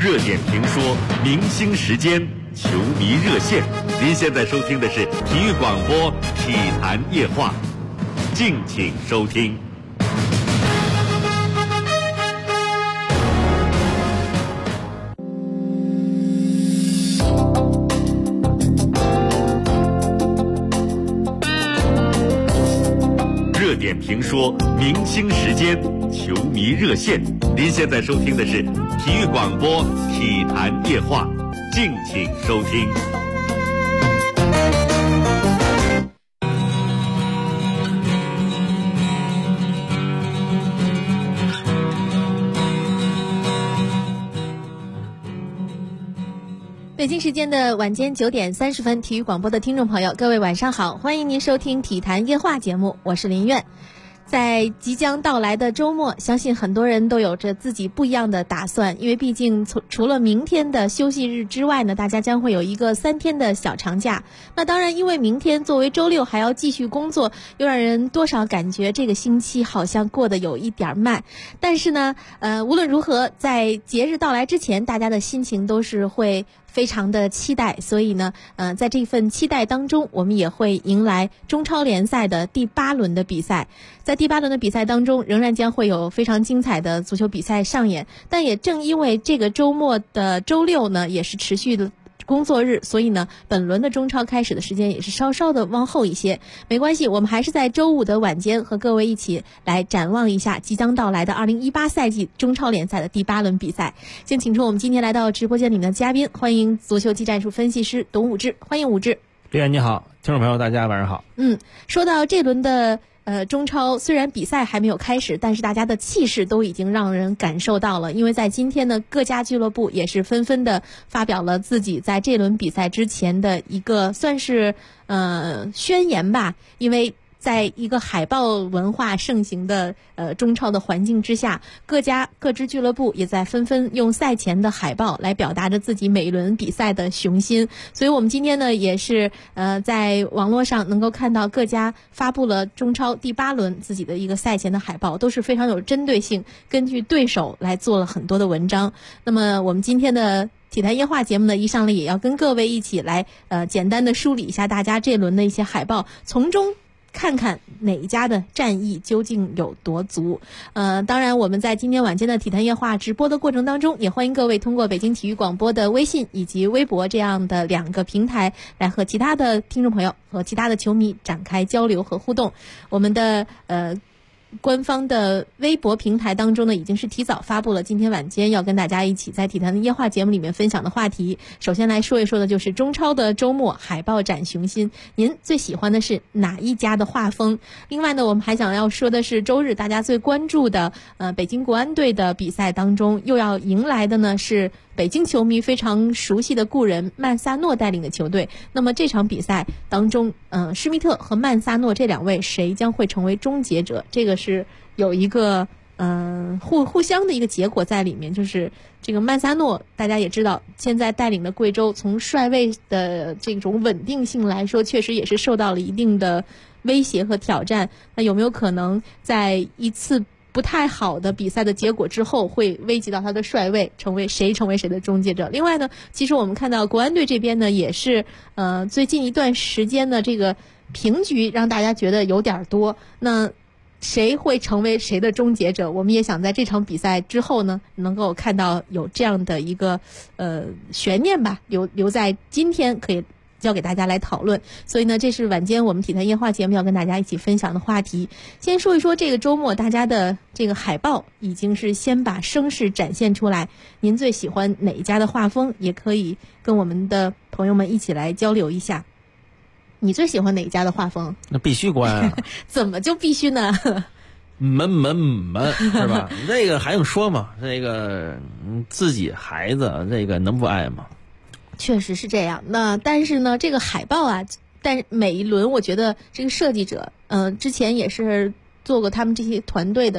热点评说、明星时间、球迷热线。您现在收听的是体育广播体坛夜话，敬请收听。热点评说、明星时间、球迷热线。您现在收听的是体育广播体坛夜话，敬请收听。 北京时间的晚间9点30分，体育广播的听众朋友，各位晚上好，欢迎您收听体坛夜话节目，我是林苑。在即将到来的周末，相信很多人都有着自己不一样的打算，因为毕竟除了明天的休息日之外呢，大家将会有一个3天的小长假。那当然，因为明天作为周六还要继续工作，又让人多少感觉这个星期好像过得有一点慢。但是呢，无论如何，在节日到来之前，大家的心情都是会非常的期待，所以呢，在这份期待当中，我们也会迎来中超联赛的第8轮的比赛。在第8轮的比赛当中，仍然将会有非常精彩的足球比赛上演。但也正因为这个周末的周六呢，也是持续的工作日，所以呢，本轮的中超开始的时间也是稍稍的往后一些。没关系，我们还是在周五的晚间和各位一起来展望一下即将到来的2018赛季中超联赛的第8轮比赛。先请出我们今天来到直播间里面的嘉宾，欢迎足球技战术分析师董武志，欢迎武志。 李岩你好，听众朋友大家晚上好。 说到这轮的中超，虽然比赛还没有开始，但是大家的气势都已经让人感受到了。因为在今天呢，各家俱乐部也是纷纷的发表了自己在这轮比赛之前的一个算是宣言吧。因为在一个海报文化盛行的中超的环境之下，各支俱乐部也在纷纷用赛前的海报来表达着自己每一轮比赛的雄心。所以我们今天呢，也是在网络上能够看到各家发布了中超第8轮自己的一个赛前的海报，都是非常有针对性，根据对手来做了很多的文章。那么我们今天的体坛夜话节目呢，一上来也要跟各位一起来简单的梳理一下大家这轮的一些海报，从中看看哪一家的战意究竟有多足。当然我们在今天晚间的体坛夜话直播的过程当中，也欢迎各位通过北京体育广播的微信以及微博这样的2个平台来和其他的听众朋友和其他的球迷展开交流和互动。我们的官方的微博平台当中呢，已经是提早发布了今天晚间要跟大家一起在体坛的夜话节目里面分享的话题。首先来说一说的就是中超的周末海报展雄心，您最喜欢的是哪一家的画风？另外呢，我们还想要说的是周日大家最关注的北京国安队的比赛当中，又要迎来的呢是北京球迷非常熟悉的故人曼萨诺带领的球队。那么这场比赛当中，施密特和曼萨诺这2位谁将会成为终结者？这个是有一个互相的一个结果在里面。就是这个曼萨诺大家也知道，现在带领的贵州从帅位的这种稳定性来说，确实也是受到了一定的威胁和挑战。那有没有可能在一次不太好的比赛的结果之后，会危及到他的帅位，成为谁的终结者？另外呢，其实我们看到国安队这边呢，也是最近一段时间的这个平局让大家觉得有点多。那谁会成为谁的终结者？我们也想在这场比赛之后呢，能够看到有这样的一个悬念吧，留在今天可以交给大家来讨论。所以呢，这是晚间我们体坛夜话节目要跟大家一起分享的话题。先说一说这个周末大家的这个海报已经是先把声势展现出来，您最喜欢哪一家的画风？也可以跟我们的朋友们一起来交流一下。你最喜欢哪一家的画风？ 那必须关啊！ 怎么就必须呢？ 门是吧？这个还用说吗？这个自己孩子这个能不爱吗？ 确实是这样。那但是呢，这个海报啊，但每一轮我觉得这个设计者之前也是做过他们这些团队的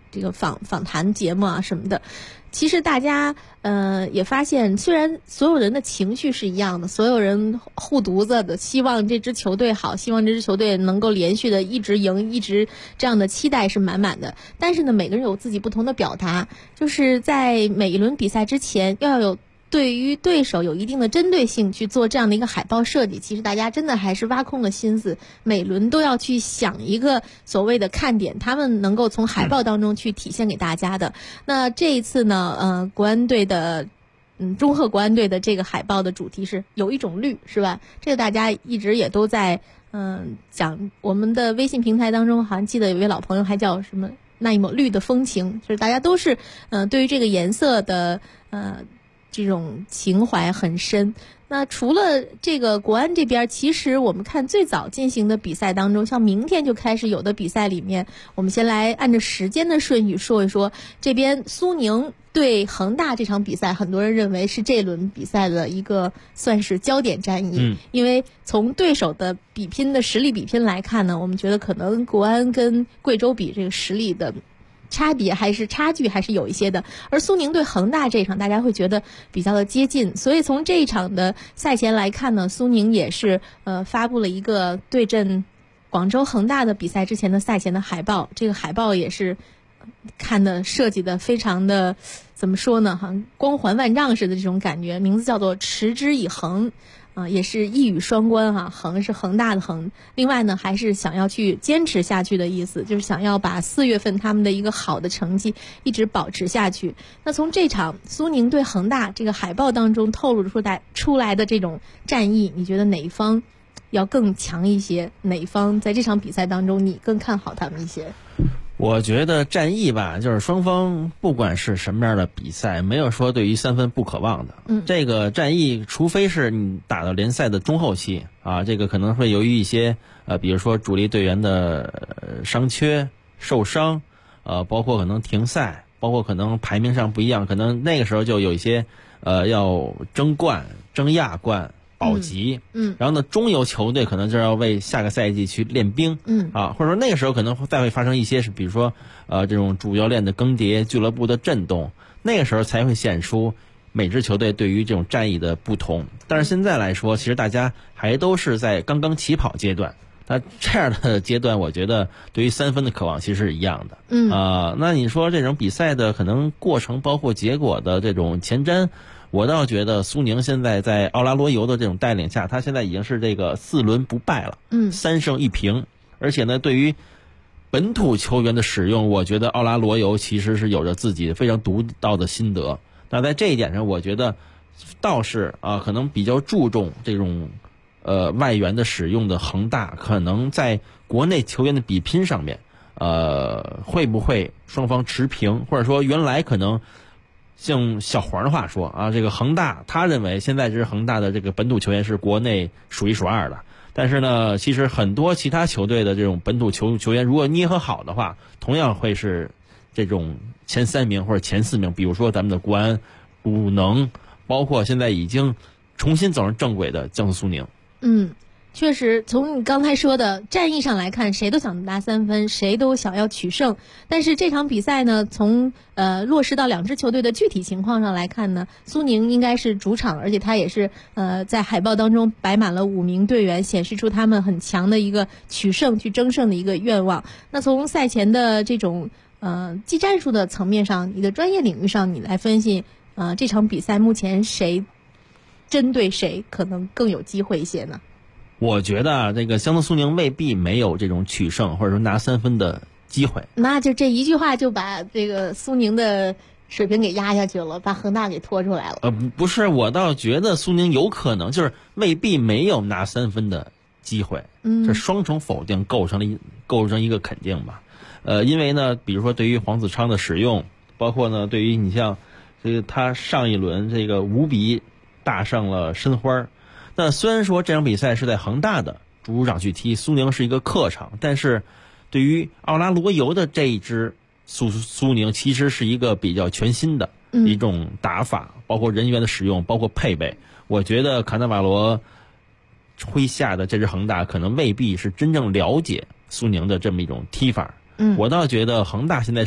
这个访谈节目啊什么的。其实大家也发现，虽然所有人的情绪是一样的，所有人护犊子的，希望这支球队好，希望这支球队能够连续的一直赢，一直这样的期待是满满的。但是呢，每个人有自己不同的表达，就是在每一轮比赛之前要有对于对手有一定的针对性去做这样的一个海报设计。其实大家真的还是挖空了心思，每轮都要去想一个所谓的看点，他们能够从海报当中去体现给大家的。那这一次呢，国安队的中赫国安队的这个海报的主题是有一种绿，是吧？这个大家一直也都在讲。我们的微信平台当中好像记得有位老朋友还叫什么那一抹绿的风情，就是大家都是对于这个颜色的这种情怀很深。那除了这个国安这边，其实我们看最早进行的比赛当中，像明天就开始有的比赛里面，我们先来按照时间的顺序说一说。这边苏宁对恒大这场比赛，很多人认为是这轮比赛的一个算是焦点战役，因为从对手的比拼的实力比拼来看呢，我们觉得可能国安跟贵州比这个实力的差距还是有一些的，而苏宁对恒大这一场大家会觉得比较的接近，所以从这一场的赛前来看呢，苏宁也是发布了一个对阵广州恒大的比赛之前的赛前的海报。这个海报也是看的设计的非常的怎么说呢，好像光环万丈似的这种感觉，名字叫做持之以恒。也是一语双关哈，恒是恒大的恒，另外呢还是想要去坚持下去的意思，就是想要把4月份他们的一个好的成绩一直保持下去。那从这场苏宁对恒大这个海报当中透露出来的这种战役，你觉得哪一方要更强一些？哪一方在这场比赛当中你更看好他们一些？ 我觉得战役吧，就是双方不管是什么样的比赛，没有说对于3分不可望的。这个战役，除非是你打到联赛的中后期啊，这个可能会由于一些比如说主力队员的伤缺、受伤，包括可能停赛，包括可能排名上不一样，可能那个时候就有一些要争冠、争亚冠。保级，然后呢，中游球队可能就要为下个赛季去练兵，或者说那个时候可能再会发生一些是，比如说这种主教练的更迭、俱乐部的震动，那个时候才会显出每支球队对于这种战役的不同。但是现在来说，其实大家还都是在刚刚起跑阶段，那这样的阶段，我觉得对于3分的渴望其实是一样的。那你说这种比赛的可能过程，包括结果的这种前瞻。我倒觉得苏宁现在在奥拉罗尤的这种带领下，他现在已经是这个4轮不败了，3胜1平，而且呢，对于本土球员的使用，我觉得奥拉罗尤其实是有着自己非常独到的心得。那在这一点上，我觉得倒是可能比较注重这种外援的使用的恒大，可能在国内球员的比拼上面，会不会双方持平，或者说原来可能。像小黄的话说这个恒大，他认为现在这恒大的这个本土球员是国内数1数2的，但是呢，其实很多其他球队的这种本土球员，如果捏合好的话，同样会是这种前3名或者前4名。比如说咱们的国安、鲁能，包括现在已经重新走上正轨的江苏苏宁。 确实，从你刚才说的战役上来看，谁都想拿3分，谁都想要取胜。但是这场比赛呢，从落实到2支球队的具体情况上来看呢，苏宁应该是主场，而且他也是在海报当中摆满了5名队员，显示出他们很强的一个取胜、去争胜的一个愿望。那从赛前的这种技战术的层面上，你的专业领域上，你来分析这场比赛目前谁针对谁可能更有机会一些呢？ 我觉得这个江苏苏宁未必没有这种取胜或者说拿3分的机会。 那就这一句话就把这个苏宁的水平给压下去了，把恒大给拖出来了。 不是，我倒觉得苏宁有可能就是未必没有拿3分的机会。这双重否定构成一个肯定吧。因为呢，比如说对于黄子昌的使用，包括呢对于你像这个他上一轮这个5比大胜了申花。那虽然说这场比赛是在恒大的主场去踢，苏宁是一个客场，但是对于奥拉罗尤的这一支苏宁，其实是一个比较全新的一种打法，包括人员的使用，包括配备。我觉得卡纳瓦罗麾下的这支恒大可能未必是真正了解苏宁的这么一种踢法。我倒觉得恒大现在是在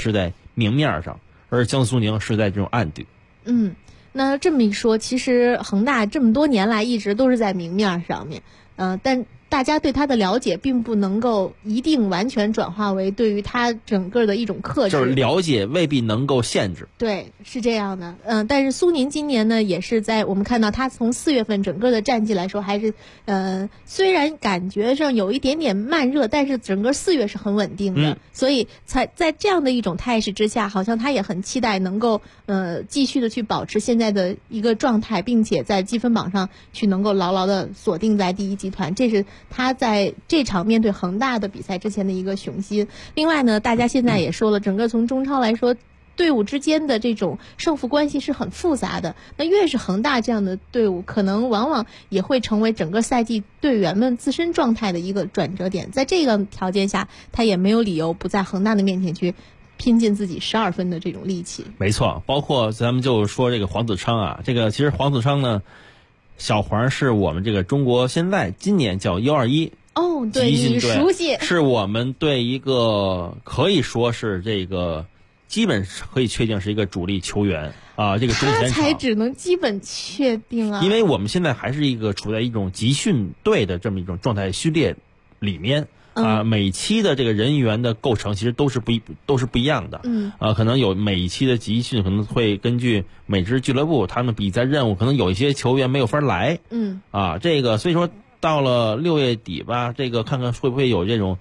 明面上，而江苏宁是在这种暗地。 那这么一说，其实恒大这么多年来一直都是在明面上面，但大家对他的了解并不能够一定完全转化为对于他整个的一种克制， 就是了解未必能够限制。 对，是这样的。但是苏宁今年呢，也是在我们看到他从4月份整个的战绩来说，还是虽然感觉上有一点点慢热，但是整个4月是很稳定的，所以才在这样的一种态势之下，好像他也很期待能够继续的去保持现在的一个状态，并且在积分榜上去能够牢牢的锁定在第一集团，这是他在这场面对恒大的比赛之前的一个雄心。另外呢，大家现在也说了，整个从中超来说，队伍之间的这种胜负关系是很复杂的。那越是恒大这样的队伍，可能往往也会成为整个赛季队员们自身状态的一个转折点。在这个条件下，他也没有理由不在恒大的面前去拼尽自己12分的这种力气。 没错，包括咱们就说这个黄子昌啊，这个其实黄子昌呢，小黄是我们这个中国现在今年叫U21。 哦，对，你熟悉， 是我们对一个可以说是这个基本可以确定是一个主力球员啊，这个中前场他才只能基本确定啊， 因为我们现在还是一个处在一种集训队的这么一种状态序列里面啊，每期的这个人员的构成其实都是不一样的，可能有每一期的集训可能会根据每支俱乐部他们比赛任务，可能有一些球员没有法来，这个所以说。到了6月底吧，这个看看会不会有这种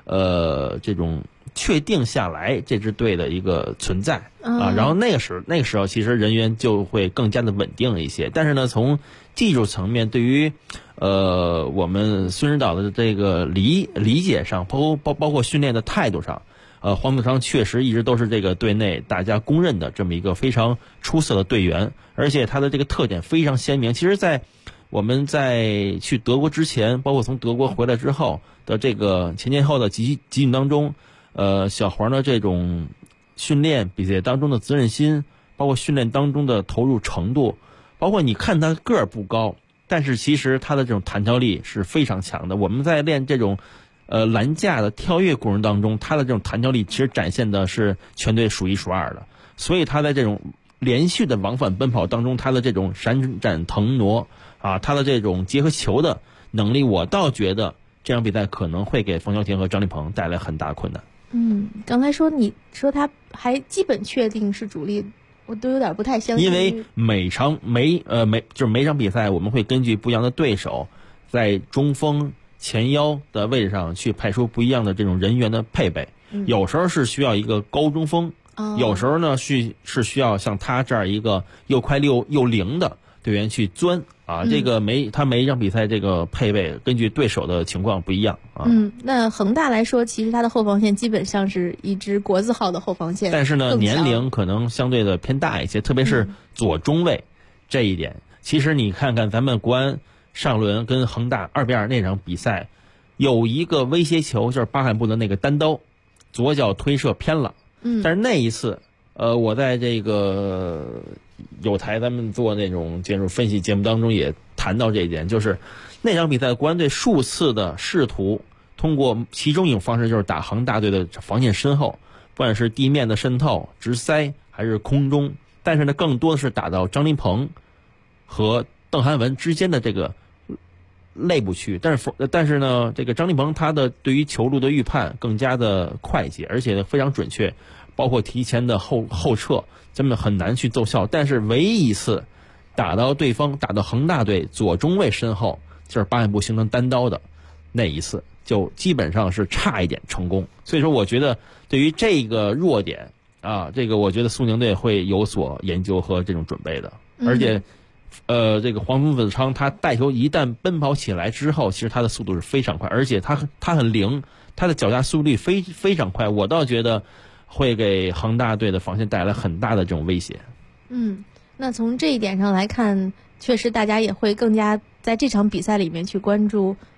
确定下来这支队的一个存在啊，然后那个时候其实人员就会更加的稳定一些。但是呢，从技术层面，对于我们孙指导的这个理解上，包括训练的态度上，黄子昌确实一直都是这个队内大家公认的这么一个非常出色的队员，而且他的这个特点非常鲜明。其实，在我们在去德国之前，包括从德国回来之后的这个前后的集训当中，小黄的这种训练比赛当中的责任心，包括训练当中的投入程度，包括你看他个儿不高，但是其实他的这种弹跳力是非常强的。我们在练这种栏架的跳跃过程当中，他的这种弹跳力其实展现的是全队数1数2的，所以他在这种连续的往返奔跑当中，他的这种闪展腾挪啊，他的这种结合球的能力，我倒觉得这场比赛可能会给冯潇霆和张立鹏带来很大困难。 刚才你说他还基本确定是主力，我都有点不太相信。 因为每场比赛，我们会根据不一样的对手，在中锋、前腰的位置上去派出不一样的这种人员的配备。有时候是需要一个高中锋，有时候呢是需要像他这样一个又快又灵的队员去钻啊，这个他每一场比赛这个配备根据对手的情况不一样啊。 那恒大来说，其实他的后防线基本上是一支国字号的后防线， 但是呢，年龄可能相对的偏大一些，特别是左中卫这一点。其实你看看咱们国安上轮跟恒大2-2那场比赛，有一个威胁球就是巴罕布的那个单刀，左脚推射偏了。但是那一次，我在这个有台咱们做那种技术分析节目当中也谈到这一点，就是那场比赛国安队数次的试图通过其中一种方式，就是打恒大队的防线身后，不管是地面的渗透、直塞还是空中，但是呢，更多的是打到张琳芃和邓涵文之间的这个内部区域。但是呢，这个张琳芃他的对于球路的预判更加的快捷，而且非常准确，包括提前的后撤，真的很难去奏效。但是唯一一次打到恒大队左中卫身后，就是巴罕布形成单刀的那一次，就基本上是差一点成功。所以说我觉得对于这个弱点啊，这个我觉得苏宁队会有所研究和这种准备的。而且这个黄子昌他带球一旦奔跑起来之后，其实他的速度是非常快，而且他很灵，他的脚下速率非常快，我倒觉得会给恒大队的防线带来很大的这种威胁。 那从这一点上来看，确实大家也会更加在这场比赛里面去关注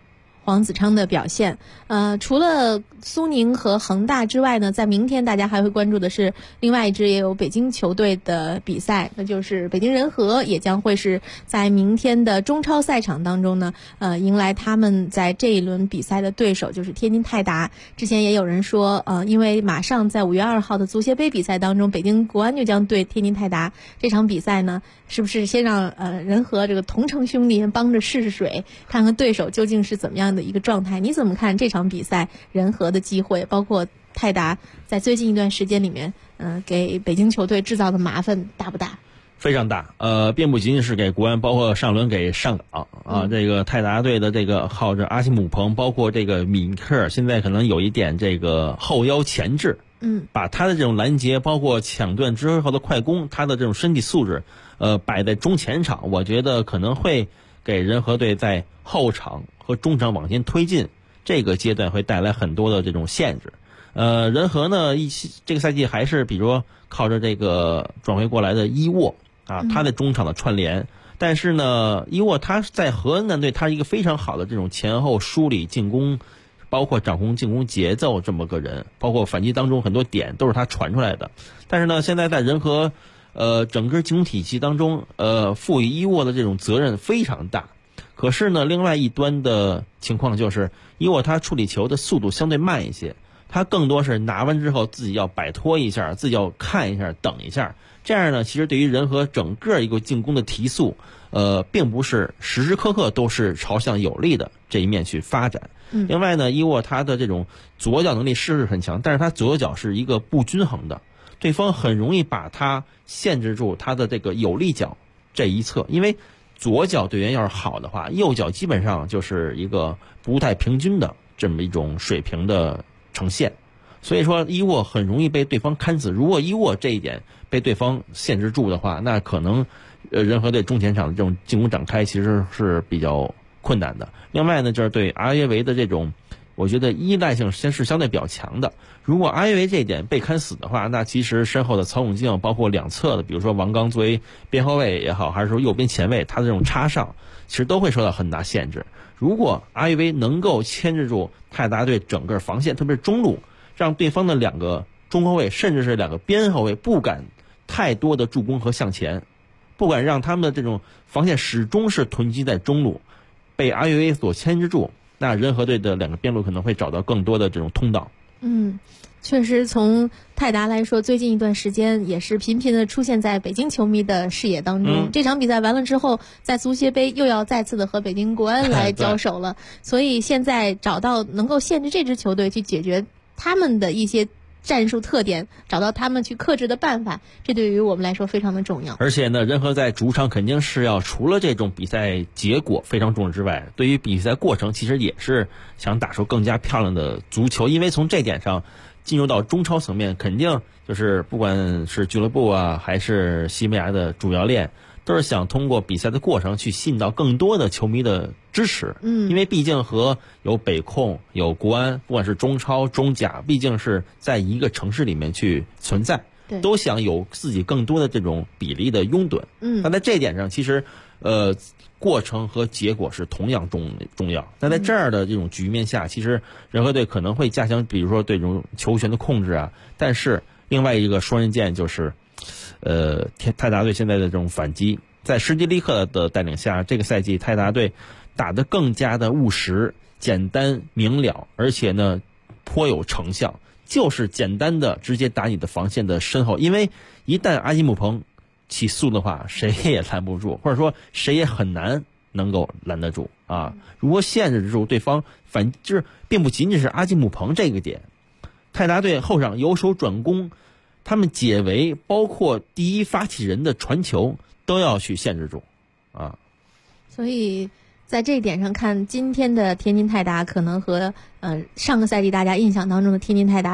黄子昌的表现。除了苏宁和恒大之外呢，在明天大家还会关注的是另外一支也有北京球队的比赛，那就是北京人和，也将会是在明天的中超赛场当中呢，迎来他们在这一轮比赛的对手，就是天津泰达。之前也有人说，因为马上在5月2号的足协杯比赛当中，北京国安就将对天津泰达，这场比赛呢，是不是先让人和这个同城兄弟帮着试试水，看看对手究竟是怎么样的一个状态？你怎么看这场比赛人和的机会，包括泰达在最近一段时间里面，给北京球队制造的麻烦大不大？ 非常大，并不仅仅是给国安，包括上轮给上港啊。这个泰达队的这个靠着阿西姆彭，包括这个米克，现在可能有一点这个后腰前置，把他的这种拦截，包括抢断之后的快攻，他的这种身体素质，摆在中前场，我觉得可能会给人和队在后场和中场往前推进这个阶段会带来很多的这种限制。人和呢，这个赛季还是比如说靠着这个转会过来的伊沃啊，他在中场的串联。但是呢，伊沃他在河南队，他是一个非常好的这种前后梳理进攻，包括掌控进攻节奏这么个人，包括反击当中很多点都是他传出来的。但是呢，现在在人和整个进攻体系当中，赋予伊沃的这种责任非常大。可是呢，另外一端的情况就是伊沃他处理球的速度相对慢一些，他更多是拿完之后自己要摆脱一下，自己要看一下，等一下。这样呢，其实对于人和整个一个进攻的提速，并不是时时刻刻都是朝向有利的这一面去发展。另外呢，伊沃他的这种左脚能力是很强，但是他左脚是一个不均衡的，对方很容易把他限制住他的这个有利脚这一侧，因为左脚队员要是好的话，右脚基本上就是一个不太平均的这么一种水平的呈现。所以说伊沃很容易被对方看死，如果伊沃这一点被对方限制住的话，那可能人和队中前场的这种进攻展开其实是比较困难的。另外呢，就是对阿约维的这种我觉得依赖性先是相对比较强的。如果阿约维这一点被看死的话，那其实身后的曹永静，包括两侧的，比如说王刚作为边后卫也好，还是说右边前卫，他的这种插上其实都会受到很大限制。如果阿约维能够牵制住泰达队整个防线，特别是中路，让对方的两个中后卫甚至是两个边后卫不敢太多的助攻和向前，不敢让他们的这种防线始终是囤积在中路，被阿约维所牵制住，那人和队的两个边路可能会找到更多的这种通道。 确实从泰达来说，最近一段时间也是频频的出现在北京球迷的视野当中。这场比赛完了之后，在足协杯又要再次的和北京国安来交手了所以现在找到能够限制这支球队去解决他们的一些战术特点，找到他们去克制的办法，这对于我们来说非常的重要。 而且呢，人和在主场肯定是要除了这种比赛结果非常重视之外，对于比赛过程其实也是想打出更加漂亮的足球。因为从这点上进入到中超层面，肯定就是不管是俱乐部啊，还是西班牙的主教练，都是想通过比赛的过程去吸引到更多的球迷的支持。因为毕竟和有北控有国安，不管是中超中甲，毕竟是在一个城市里面去存在，都想有自己更多的这种比例的拥趸。那在这点上其实过程和结果是同样重要。那在这样的这种局面下，其实人和队可能会加强比如说对这种球权的控制啊，但是另外一个双刃剑就是泰达队现在的这种反击，在施基利克的带领下，这个赛季泰达队打得更加的务实、简单明了，而且呢颇有成效，就是简单的直接打你的防线的身后。因为一旦阿基姆彭起速的话，谁也拦不住，或者说谁也很难能够拦得住啊。如果限制住对方就是并不仅仅是阿基姆彭这个点，泰达队后场由守转攻，他们解围，包括第一发起人的传球都要去限制住啊。 所以在这一点上看，今天的天津泰达可能和上个赛季大家印象当中的天津泰达的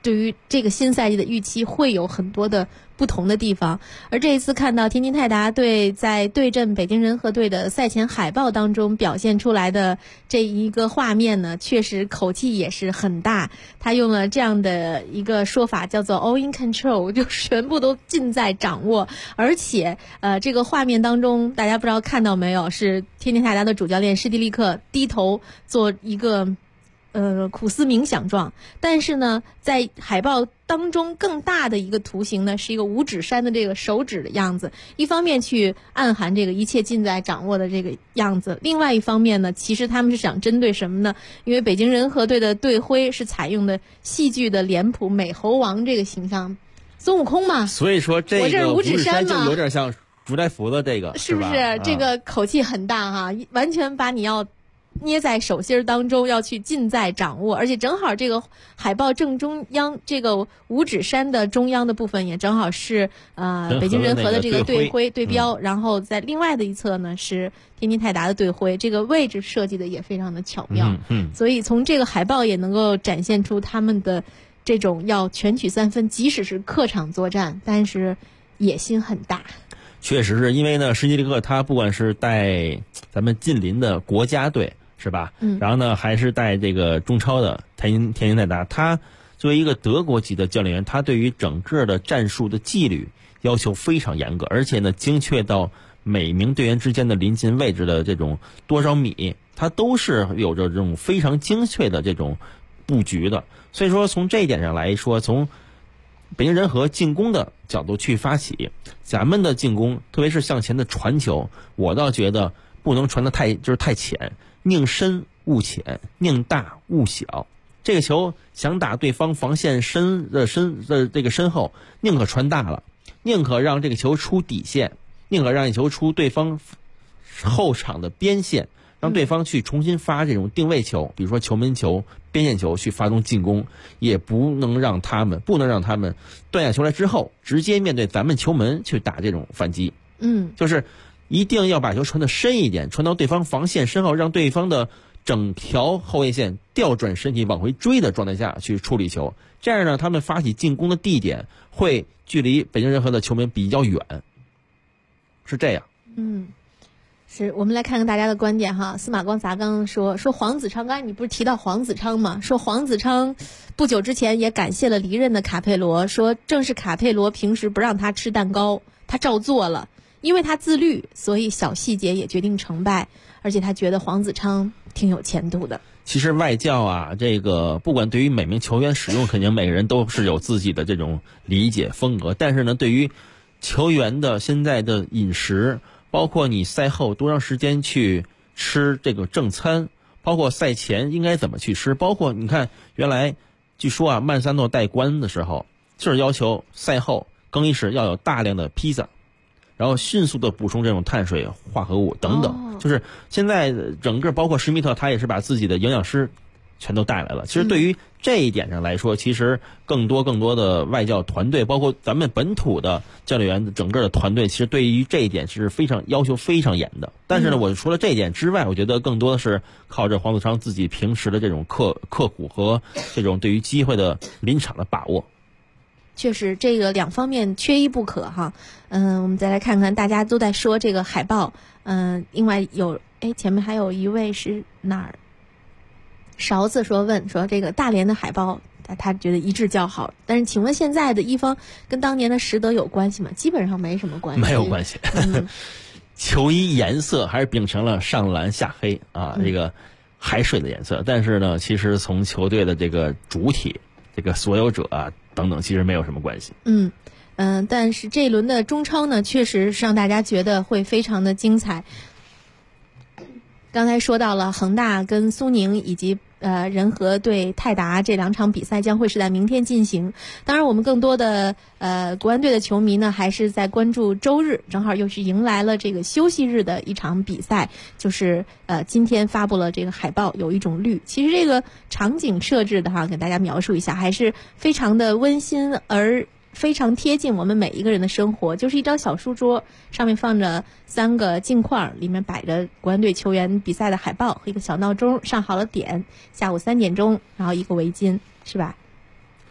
对于这个新赛季的预期会有很多的不同的地方。而这一次看到天津泰达队在对阵北京人和队的赛前海报当中表现出来的这一个画面呢，确实口气也是很大。他用了这样的一个说法，叫做 all in control， 就全部都尽在掌握。而且这个画面当中大家不知道看到没有，是天津泰达的主教练施蒂利克低头做一个苦思冥想状。但是呢，在海报当中更大的一个图形呢，是一个五指山的这个手指的样子，一方面去暗含这个一切尽在掌握的这个样子，另外一方面呢，其实他们是想针对什么呢？因为北京人和队的队徽是采用的戏剧的脸谱美猴王这个形象，孙悟空嘛， 所以说这个五指山就有点像如来佛的这个， 是不是？这个口气很大哈，完全把你要捏在手心当中，要去尽在掌握。而且正好这个海报正中央，这个五指山的中央的部分也正好是北京人和的这个队徽对标，然后在另外的一侧呢是天津泰达的队徽，这个位置设计的也非常的巧妙。所以从这个海报也能够展现出他们的这种要全取3分，即使是客场作战，但是野心很大。 确实是因为呢，施蒂利克他不管是带咱们近邻的国家队是吧？然后呢，还是带这个中超的天津泰达，他作为一个德国籍的教练员，他对于整个的战术的纪律要求非常严格，而且呢，精确到每名队员之间的临近位置的这种多少米，他都是有着这种非常精确的这种布局的。所以说，从这一点上来说，从北京人和进攻的角度去发起，咱们的进攻，特别是向前的传球，我倒觉得不能传得太浅，宁深勿浅，宁大勿小。这个球想打对方防线身这个身后，宁可传大了，宁可让这个球出底线，宁可让这球出对方后场的边线，让对方去重新发这种定位球，比如说球门球、边线球去发动进攻，也不能让他们断下球来之后直接面对咱们球门去打这种反击。就是一定要把球传得深一点，传到对方防线身后，让对方的整条后卫线调转身体往回追的状态下去处理球，这样呢，他们发起进攻的地点会距离北京人和的球门比较远，是这样。 是我们来看看大家的观点哈。司马光砸缸说黄子昌，刚才你不是提到黄子昌吗？说黄子昌不久之前也感谢了离任的卡佩罗，说正是卡佩罗平时不让他吃蛋糕，他照做了，因为他自律，所以小细节也决定成败，而且他觉得黄子昌挺有前途的。 其实外教啊，这个不管对于每名球员使用，肯定每个人都是有自己的这种理解风格，但是呢，对于球员的现在的饮食，包括你赛后多长时间去吃这个正餐，包括赛前应该怎么去吃，包括你看原来据说啊，曼萨诺带官的时候就是要求赛后更衣室要有大量的披萨，然后迅速的补充这种碳水化合物等等。就是现在整个包括施密特他也是把自己的营养师全都带来了。其实对于这一点上来说，其实更多的外教团队，包括咱们本土的教练员的整个的团队，其实对于这一点是要求非常严的。但是呢，我除了这一点之外，我觉得更多的是靠着黄子昌自己平时的这种刻苦和这种对于机会的临场的把握。 确实，这个两方面缺一不可哈。我们再来看看，大家都在说这个海报。另外前面还有一位是哪儿？勺子问这个大连的海报，他觉得一致较好。但是请问现在的一方跟当年的实德有关系吗？基本上没什么关系。 没有关系。球衣颜色还是秉承了上蓝下黑啊，这个海水的颜色。但是呢，其实从球队的这个主体、这个所有者啊等等，其实没有什么关系。 但是这一轮的中超呢，确实让大家觉得会非常的精彩。刚才说到了恒大跟苏宁以及人和对泰达这2场比赛将会是在明天进行。当然我们更多的国安队的球迷呢，还是在关注周日，正好又是迎来了这个休息日的一场比赛，就是今天发布了这个海报，有一种绿。其实这个场景设置的哈，给大家描述一下，还是非常的温馨而非常贴近我们每一个人的生活。就是一张小书桌，上面放着3个镜框，里面摆着国安队球员比赛的海报和一个小闹钟，上好了点，下午3点钟，然后一个围巾，是吧？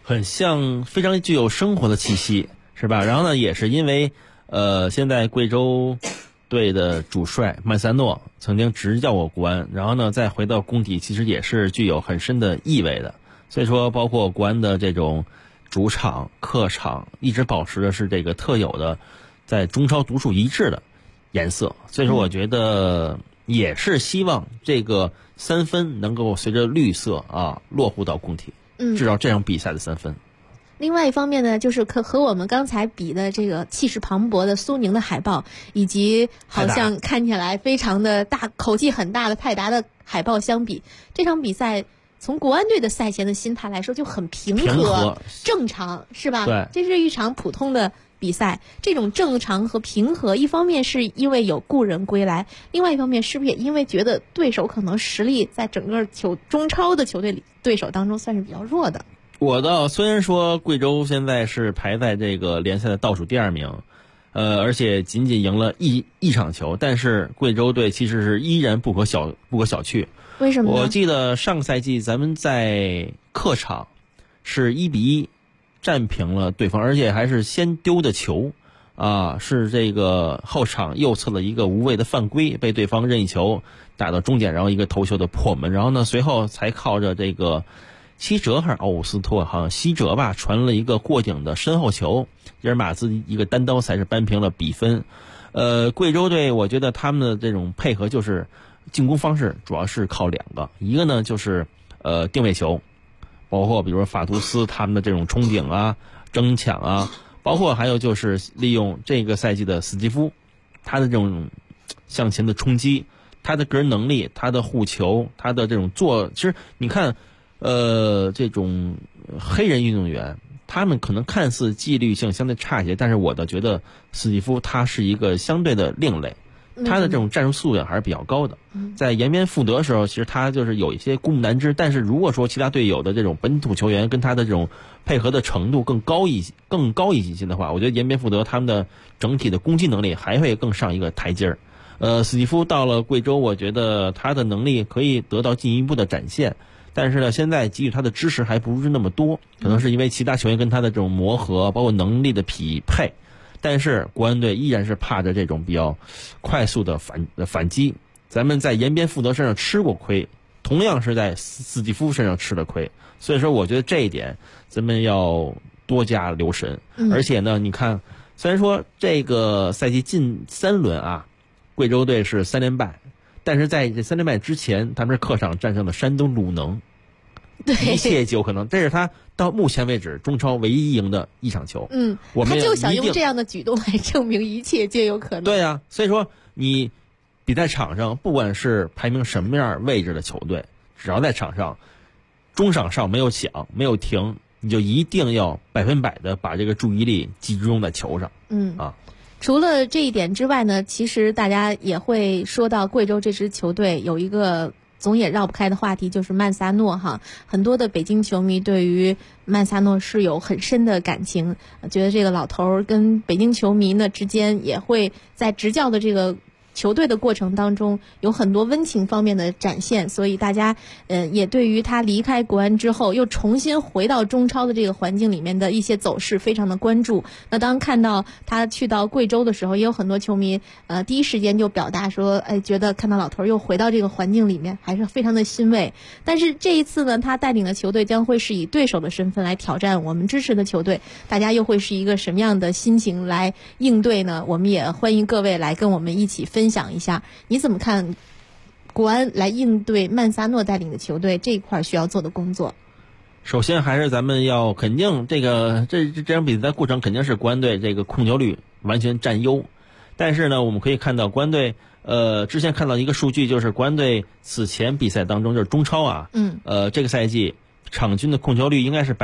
很像，非常具有生活的气息，是吧？然后呢，也是因为现在贵州队的主帅曼萨诺曾经执教过国安，然后呢再回到工体，其实也是具有很深的意味的。所以说，包括国安的这种主场、客场一直保持的是这个特有的在中超独树一帜的颜色。所以说，我觉得也是希望这个3分能够随着绿色落户到工体，至少这场比赛的3分。 另外一方面呢，就是和我们刚才比的这个气势磅礴的苏宁的海豹，以及好像看起来非常的大、口气很大的泰达的海豹相比，这场比赛从国安队的赛前的心态来说就很平和正常，是吧？ 对， 这是一场普通的比赛。这种正常和平和，一方面是因为有故人归来，另外一方面是不是也因为觉得对手可能实力在整个中超的球队里对手当中算是比较弱的？ 虽然说贵州现在是排在这个联赛的倒数第2名，而且仅仅赢了一场球，但是贵州队其实是依然不可小觑。 为什么呢？ 我记得上个赛季咱们在客场是1-1战平了对方，而且还是先丢的球是这个后场右侧的一个无谓的犯规，被对方任意球打到终点，然后一个头球的破门，然后呢随后才靠着这个西哲还是奥伍斯托，好像西哲吧，传了一个过顶的身后球，伊尔马兹一个单刀才是扳平了比分。贵州队我觉得他们的这种配合就是进攻方式主要是靠2个，一个呢就是定位球，包括比如说法图斯他们的这种冲顶争抢包括还有就是利用这个赛季的斯基夫他的这种向前的冲击，他的个人能力，他的护球，他的这种其实你看这种黑人运动员，他们可能看似纪律性相对差一些，但是我倒觉得斯基夫他是一个相对的另类，他的这种战术素养还是比较高的。在延边富德的时候，其实他就是有一些孤木难支，但是如果说其他队友的这种本土球员跟他的这种配合的程度更高一些的话，我觉得延边富德他们的整体的攻击能力还会更上一个台阶儿。斯基夫到了贵州，我觉得他的能力可以得到进一步的展现。但是呢，现在给予他的支持还不是那么多，可能是因为其他球员跟他的这种磨合，包括能力的匹配。但是国安队依然是怕着这种比较快速的反击。咱们在延边富德身上吃过亏，同样是在斯基夫身上吃了亏。所以说，我觉得这一点咱们要多加留神。而且呢，你看，虽然说这个赛季近3轮贵州队是3连败。但是在这3连败之前，他们是客场战胜了山东鲁能，一切就有可能。这是他到目前为止中超唯一赢的一场球。 他就想用这样的举动来证明一切皆有可能。 对啊，所以说你比在场上，不管是排名什么样位置的球队，只要在场上中场上没有抢没有停，你就一定要100%的把这个注意力集中在球上。 除了这一点之外呢，其实大家也会说到贵州这支球队有一个总也绕不开的话题，就是曼萨诺很多的北京球迷对于曼萨诺是有很深的感情，觉得这个老头跟北京球迷呢之间也会在执教的这个球队的过程当中有很多温情方面的展现，所以大家也对于他离开国安之后又重新回到中超的这个环境里面的一些走势非常的关注。那当看到他去到贵州的时候，也有很多球迷第一时间就表达说，觉得看到老头又回到这个环境里面还是非常的欣慰。但是这一次呢，他带领的球队将会是以对手的身份来挑战我们支持的球队，大家又会是一个什么样的心情来应对呢？我们也欢迎各位来跟我们一起分享一下，你怎么看国安来应对曼萨诺带领的球队这一块需要做的工作？ 首先还是咱们要肯定这场比赛的过程肯定是国安队这个控球率完全占优，但是呢，我们可以看到国安队之前看到一个数据，就是国安队此前比赛当中，就是中超这个赛季场均的控球率应该是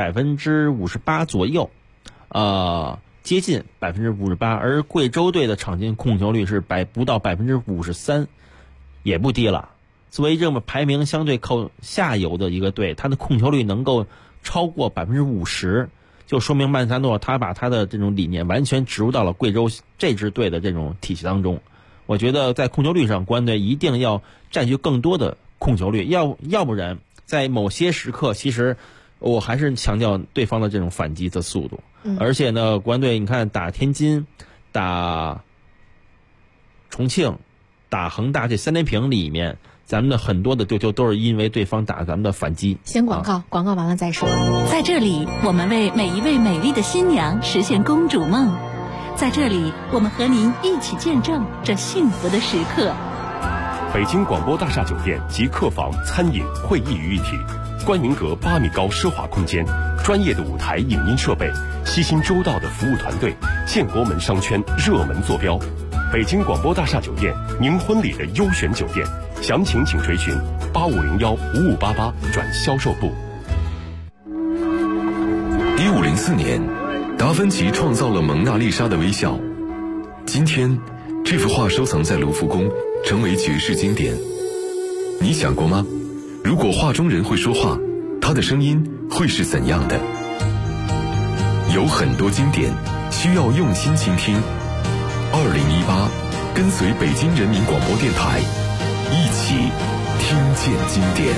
58%左右，接近58%，而贵州队的场均控球率是不到53%，也不低了。作为这么排名相对靠下游的一个队，他的控球率能够超过50%，就说明曼萨诺他把他的这种理念完全植入到了贵州这支队的这种体系当中。我觉得在控球率上，国安队一定要占据更多的控球率，要不然在某些时刻，其实我还是强调对方的这种反击的速度。而且呢，国安队你看打天津、打重庆、打恒大这3连平里面，咱们的很多的丢球都是因为对方打咱们的反击。 先广告，广告完了再说。 在这里，我们为每一位美丽的新娘实现公主梦。在这里，我们和您一起见证这幸福的时刻。 北京广播大厦酒店集客房、餐饮、会议于一体，观云阁8米高奢华空间，专业的舞台影音设备，悉心周到的服务团队，建国门商圈热门坐标。北京广播大厦酒店，您婚礼的优选酒店，详情请垂询8501-5588转销售部。 1504年，达芬奇创造了蒙娜丽莎的微笑。今天，这幅画收藏在卢浮宫，成为绝世经典。你想过吗？如果画中人会说话，他的声音会是怎样的？有很多经典需要用心倾听。2018，跟随北京人民广播电台，一起听见经典。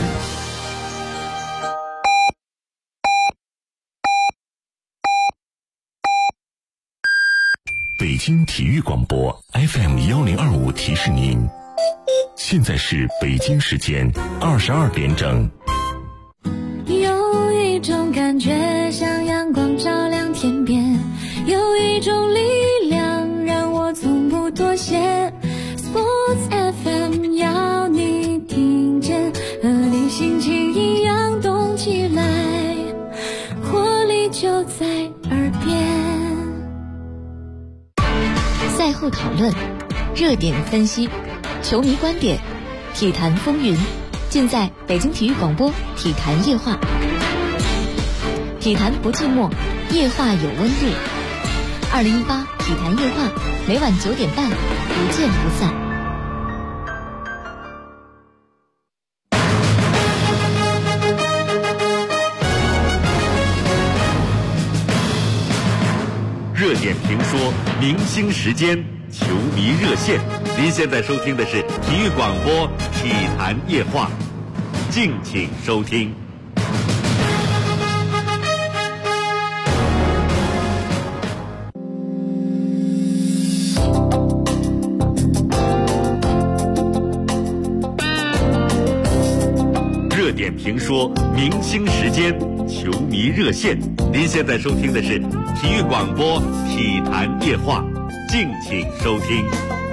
北京体育广播 FM1025提示您，现在是北京时间22点整。 有一种感觉像阳光照亮天边，有一种力量让我从不妥协。 Sports FM 要你听见，和你心情一样动起来，活力就在耳边。 赛后讨论，热点分析，球迷观点，体坛风云，尽在北京体育广播体坛夜话。体坛不寂寞，夜话有温度。2018体坛夜话，每晚9点半，不见不散。 热点评说，明星时间，球迷热线。您现在收听的是体育广播体坛夜话，敬请收听。热点评说，明星时间，球迷热线。您现在收听的是体育广播体坛夜话，敬请收听。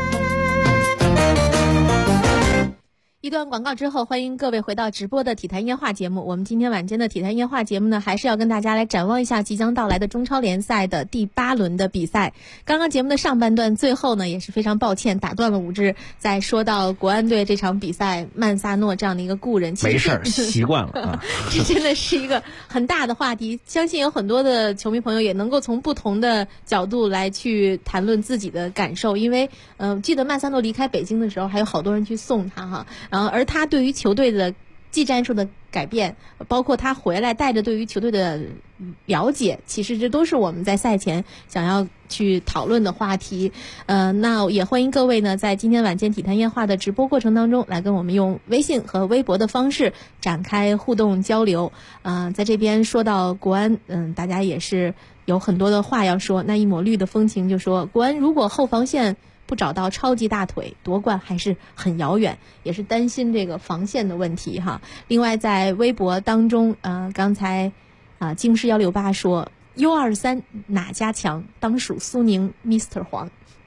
一段广告之后，欢迎各位回到直播的体坛夜话节目。我们今天晚间的体坛夜话节目呢，还是要跟大家来展望一下即将到来的中超联赛的第8轮的比赛。刚刚节目的上半段最后呢，也是非常抱歉打断了武志，在说到国安队这场比赛曼萨诺这样的一个故人， 没事儿，习惯了啊。 这真的是一个很大的话题，相信有很多的球迷朋友也能够从不同的角度来去谈论自己的感受。因为记得曼萨诺离开北京的时候，还有好多人去送他哈。然后，而他对于球队的技战术的改变，包括他回来带着对于球队的了解，其实这都是我们在赛前想要去讨论的话题。那也欢迎各位呢，在今天晚间体坛夜话的直播过程当中，来跟我们用微信和微博的方式展开互动交流。在这边说到国安，大家也是有很多的话要说。那一抹绿的风情就说，国安如果后防线不找到超级大腿，夺冠还是很遥远，也是担心这个防线的问题哈。另外在微博当中，刚才京师168说 U23 哪家强？当属苏宁 Mr. 黄。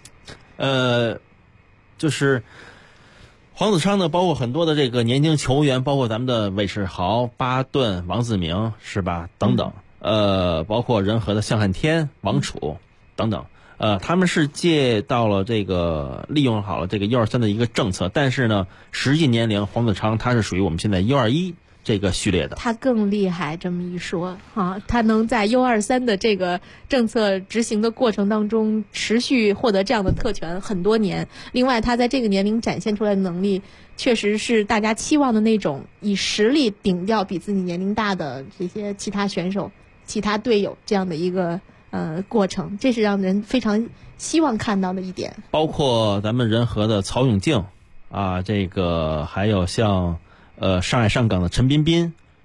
就是黄子昌呢，包括很多的这个年轻球员，包括咱们的韦世豪、巴顿、王子明是吧？等等，包括仁和的向汉天、王楚等等。他们是借到了这个利用好了这个 U23 的一个政策，但是呢，实际年龄黄子昌他是属于我们现在 U21 这个序列的。 他更厉害，这么一说啊，他能在 U23 的这个政策执行的过程当中持续获得这样的特权很多年。另外，他在这个年龄展现出来的能力，确实是大家期望的那种以实力顶掉比自己年龄大的这些其他选手、其他队友这样的一个过程，这是让人非常希望看到的一点。 包括咱们仁和的曹永竞啊，这个还有像上海上港的陈彬彬，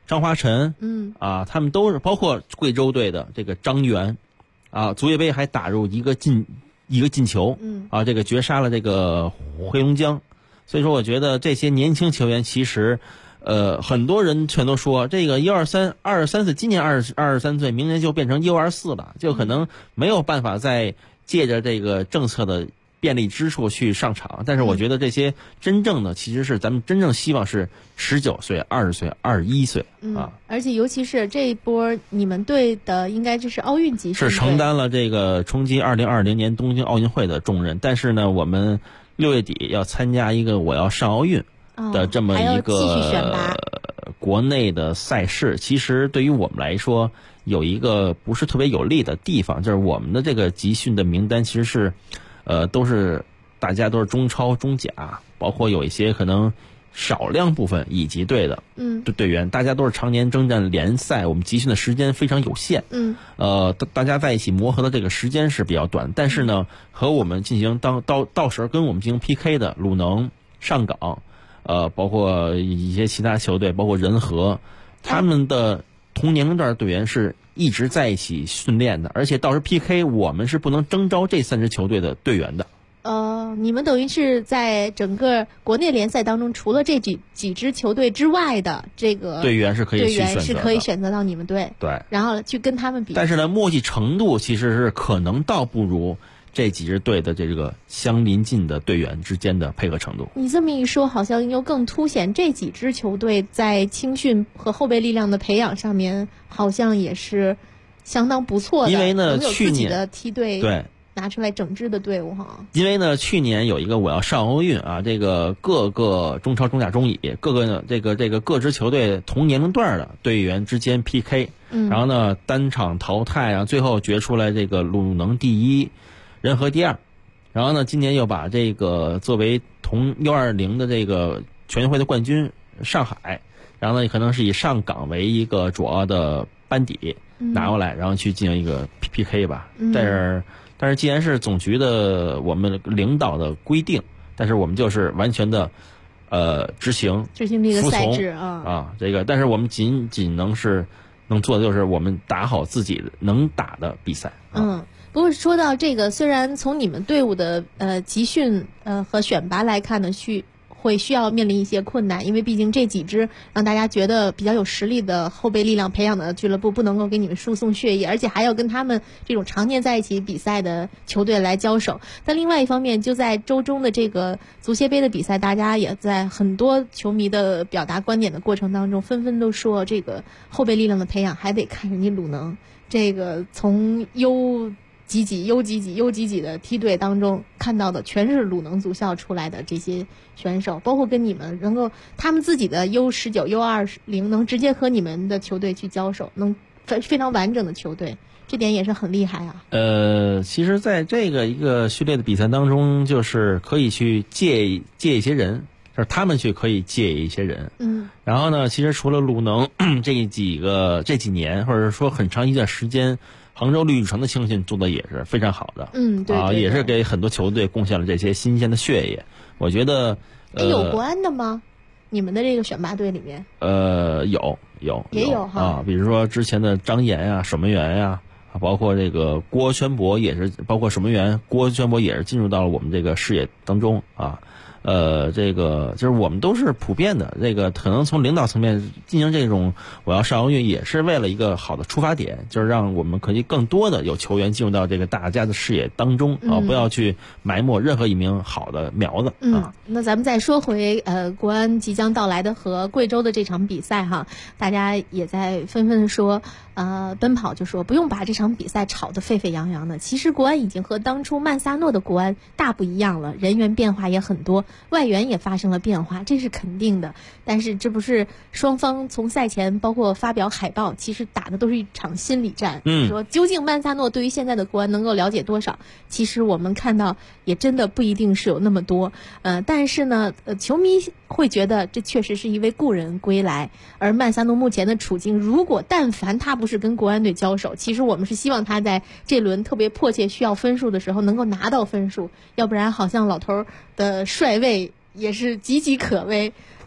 张华晨，他们都是包括贵州队的这个张元，足协杯还打入一个进球，这个绝杀了这个黑龙江。所以说我觉得这些年轻球员其实很多人全都说这个23岁，今年23岁，明年就变成24了，就可能没有办法再借着这个政策的便利之处去上场。但是我觉得这些真正的其实是咱们真正希望是19岁、20岁、21岁而且尤其是这一波你们队的应该就是奥运集训， 是承担了这个冲击2020年东京奥运会的重任。但是呢，我们6月底要参加一个我要上奥运的这么一个国内的赛事，其实对于我们来说有一个不是特别有利的地方，就是我们的这个集训的名单其实是大家都是中超中甲，包括有一些可能少量部分乙级队的队员，大家都是常年征战联赛，我们集训的时间非常有限，大家在一起磨合的这个时间是比较短。但是呢，和我们进行到时跟我们进行 PK 的鲁能、上港，包括一些其他球队，包括人和，他们的同年龄段的队员是一直在一起训练的，而且到时 PK 我们是不能征召这3支球队的队员的。 你们等于是在整个国内联赛当中，除了这几支球队之外的这个队员是可以选择到你们队， 对， 然后去跟他们比。 但是呢，默契程度其实是可能倒不如这几支队的这个相邻近的队员之间的配合程度。 你这么一说，好像又更凸显这几支球队在青训和后备力量的培养上面，好像也是相当不错的。 因为呢， 去年的梯队对拿出来整支的队伍哈。 因为呢，去年有一个我要上奥运这个各个中超、中甲、中乙各个这个各支球队同年龄段的队员之间 PK，然后呢单场淘汰最后决出来这个鲁能第一，人和第二。然后呢，今年又把这个作为同U20的这个全运会的冠军上海，然后呢可能是以上港为一个主要的班底拿过来，然后去进行一个 PK 吧。但是既然是总局的我们领导的规定，但是我们就是完全的执行这个赛制这个，但是我们仅能做的就是我们打好自己能打的比赛。 不过说到这个，虽然从你们队伍的集训和选拔来看呢，会需要面临一些困难，因为毕竟这几支让大家觉得比较有实力的后备力量培养的俱乐部不能够给你们输送血液，而且还要跟他们这种常年在一起比赛的球队来交手。但另外一方面，就在周中的这个足协杯的比赛，大家也在很多球迷的表达观点的过程当中，纷纷都说这个后备力量的培养还得看人家鲁能，这个从优几级的梯队当中看到的全是鲁能足校出来的这些选手，包括跟你们能够他们自己的U19、U20能直接和你们的球队去交手，能非常完整的球队，这点也是很厉害啊。 其实在这个一个序列的比赛当中，就是可以去借一些人，就是他们去可以借一些人。然后呢，其实除了鲁能这几年或者说很长一段时间，杭州绿地城的青训做的也是非常好的， 对， 也是给很多球队贡献了这些新鲜的血液。我觉得有国安的吗？你们的这个选拔队里面？ 也有哈，比如说之前的张岩守门员包括这个郭全博也是，包括守门员郭全博也是进入到了我们这个视野当中这个就是我们都是普遍的，这个可能从领导层面进行这种我要上奥运，也是为了一个好的出发点，就是让我们可以更多的有球员进入到这个大家的视野当中不要去埋没任何一名好的苗子那咱们再说回国安即将到来的和贵州的这场比赛哈，大家也在纷纷说奔跑就说不用把这场比赛吵得沸沸扬扬的，其实国安已经和当初曼萨诺的国安大不一样了，人员变化也很多，外援也发生了变化，这是肯定的。但是这不是双方从赛前包括发表海报，其实打的都是一场心理战。说究竟曼萨诺对于现在的国安能够了解多少？其实我们看到也真的不一定是有那么多。但是呢，球迷会觉得这确实是一位故人归来。而曼萨诺目前的处境，如果但凡他不是跟国安队交手，其实我们是希望他在这轮特别迫切需要分数的时候能够拿到分数，要不然好像老头的帅位也是岌岌可危。但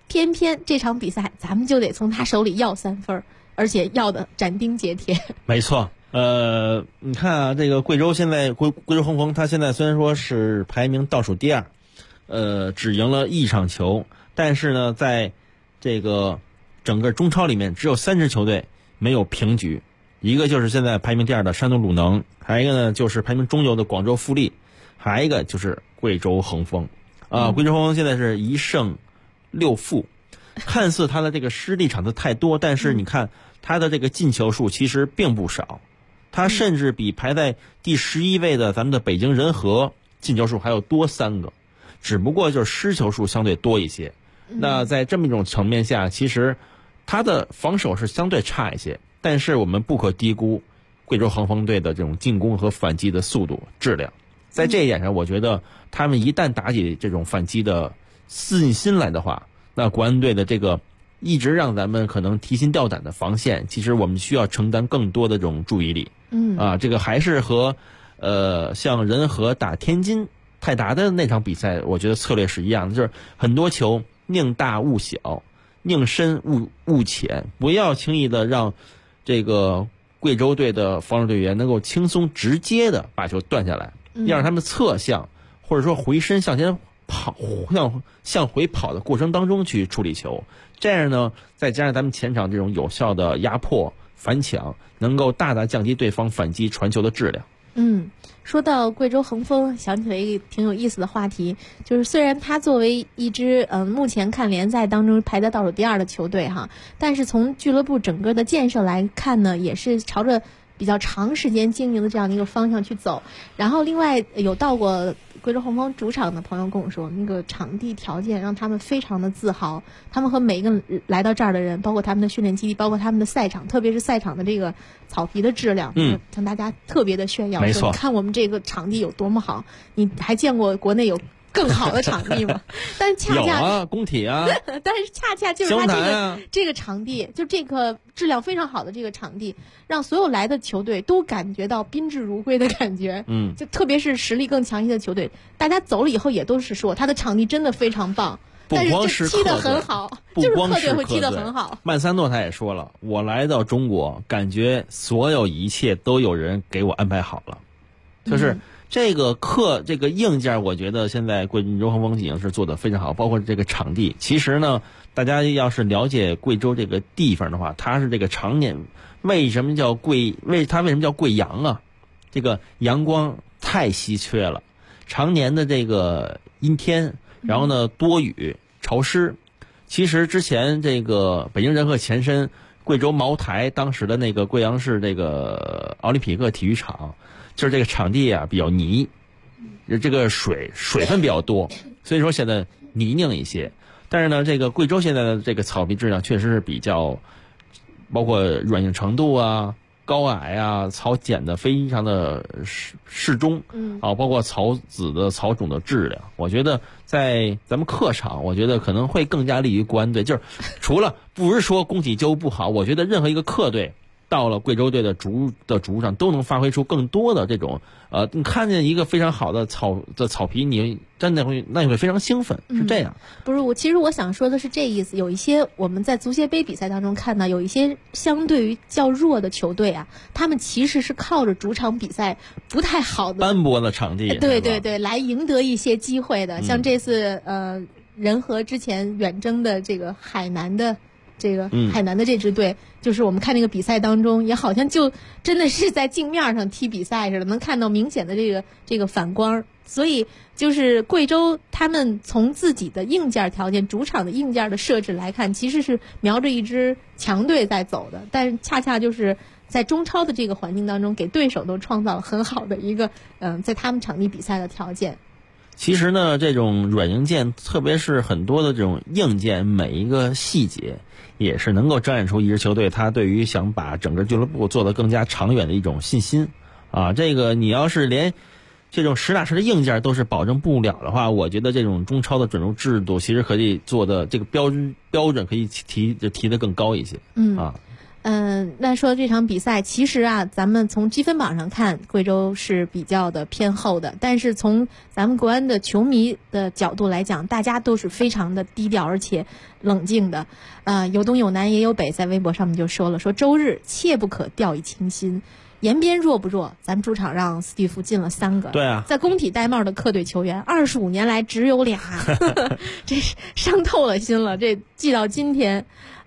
偏偏这场比赛咱们就得从他手里要3分，而且要的斩钉截铁。 没错。你看啊，这个贵州现在贵州恒丰，他现在虽然说是排名倒数第2，只赢了1场球，但是呢，在这个整个中超里面，只有3支球队没有平局，一个就是现在排名第2的山东鲁能，还有一个呢就是排名中游的广州富力，还有一个就是贵州恒丰。贵州恒丰现在是1胜6负，看似他的这个失利场次太多，但是你看他的这个进球数其实并不少。他甚至比排在第11位的咱们的北京人和进球数还要多3个，只不过就是失球数相对多一些。那在这么一种层面下，其实他的防守是相对差一些，但是我们不可低估贵州恒丰队的这种进攻和反击的速度质量。在这一点上，我觉得他们一旦打起这种反击的信心来的话，那国安队的这个一直让咱们可能提心吊胆的防线，其实我们需要承担更多的这种注意力。这个还是和像人和打天津泰达的那场比赛，我觉得策略是一样的，就是很多球宁大勿小，宁深勿浅，不要轻易的让这个贵州队的防守队员能够轻松直接的把球断下来，要让他们侧向或者说回身向前跑，向回跑的过程当中去处理球，这样呢，再加上咱们前场这种有效的压迫反抢，能够大大降低对方反击传球的质量。 说到贵州恒丰，想起了一个挺有意思的话题，就是虽然他作为一支目前看联赛当中排在倒数第2的球队哈，但是从俱乐部整个的建设来看呢，也是朝着比较长时间经营的这样的一个方向去走。然后另外有到过贵州恒丰主场的朋友跟我说，那个场地条件让他们非常的自豪，他们和每一个来到这儿的人，包括他们的训练基地，包括他们的赛场，特别是赛场的这个草皮的质量，向大家特别的炫耀，说你看我们这个场地有多么好，你还见过国内有更好的场地吗？但是恰恰有啊，工体啊， 但是恰恰就是他这个场地，就这个质量非常好的这个场地，让所有来的球队都感觉到宾至如归的感觉。就特别是实力更强一些的球队，大家走了以后也都是说他的场地真的非常棒，但是就踢得很好，就是客队会踢得很好。 曼萨诺他也说了，我来到中国，感觉所有一切都有人给我安排好了，就是这个硬件，我觉得现在贵州恒丰已经是做得非常好，包括这个场地。其实呢，大家要是了解贵州这个地方的话，它是这个常年为什么叫贵阳啊？这个阳光太稀缺了，常年的这个阴天，然后呢多雨潮湿。其实之前这个北京人和前身贵州茅台当时的那个贵阳市这个奥林匹克体育场，就是这个场地啊比较泥，这个水分比较多，所以说现在泥泞一些。但是呢，这个贵州现在的这个草皮质量确实是比较，包括软硬程度啊、高矮啊、草剪的非常的适中，包括草籽的草种的质量，我觉得在咱们客场，我觉得可能会更加利于国安队。就是除了不是说工体就不好，我觉得任何一个客队到了贵州队的主场都能发挥出更多的这种你看见一个非常好的草皮，你真的会非常兴奋，是这样。 不是其实我想说的是这意思，有一些我们在足协杯比赛当中看到，有一些相对于较弱的球队啊，他们其实是靠着主场比赛不太好的斑驳的场地， 对，来赢得一些机会的。像这次人和之前远征的这个海南的这支队，就是我们看那个比赛当中，也好像就真的是在镜面上踢比赛似的，能看到明显的这个反光。所以就是贵州他们从自己的硬件条件、主场的硬件的设置来看，其实是瞄着一支强队在走的，但是恰恰就是在中超的这个环境当中，给对手都创造了很好的一个在他们场地比赛的条件。 其实呢，这种软硬件，特别是很多的这种硬件，每一个细节也是能够彰显出一支球队他对于想把整个俱乐部做得更加长远的一种信心啊。这个你要是连这种实打实的硬件都是保证不了的话，我觉得这种中超的准入制度其实可以做的这个标准可以提得更高一些。 那说这场比赛，其实啊，咱们从积分榜上看，贵州是比较的偏后的，但是从咱们国安的球迷的角度来讲，大家都是非常的低调而且冷静的。有东有南也有北，在微博上面就说了，说周日切不可掉以轻心。延边弱不弱？咱们主场让斯蒂夫进了3个。 对啊， 在工体戴帽的客队球员，25年来只有俩，这是伤透了心了。这记到今天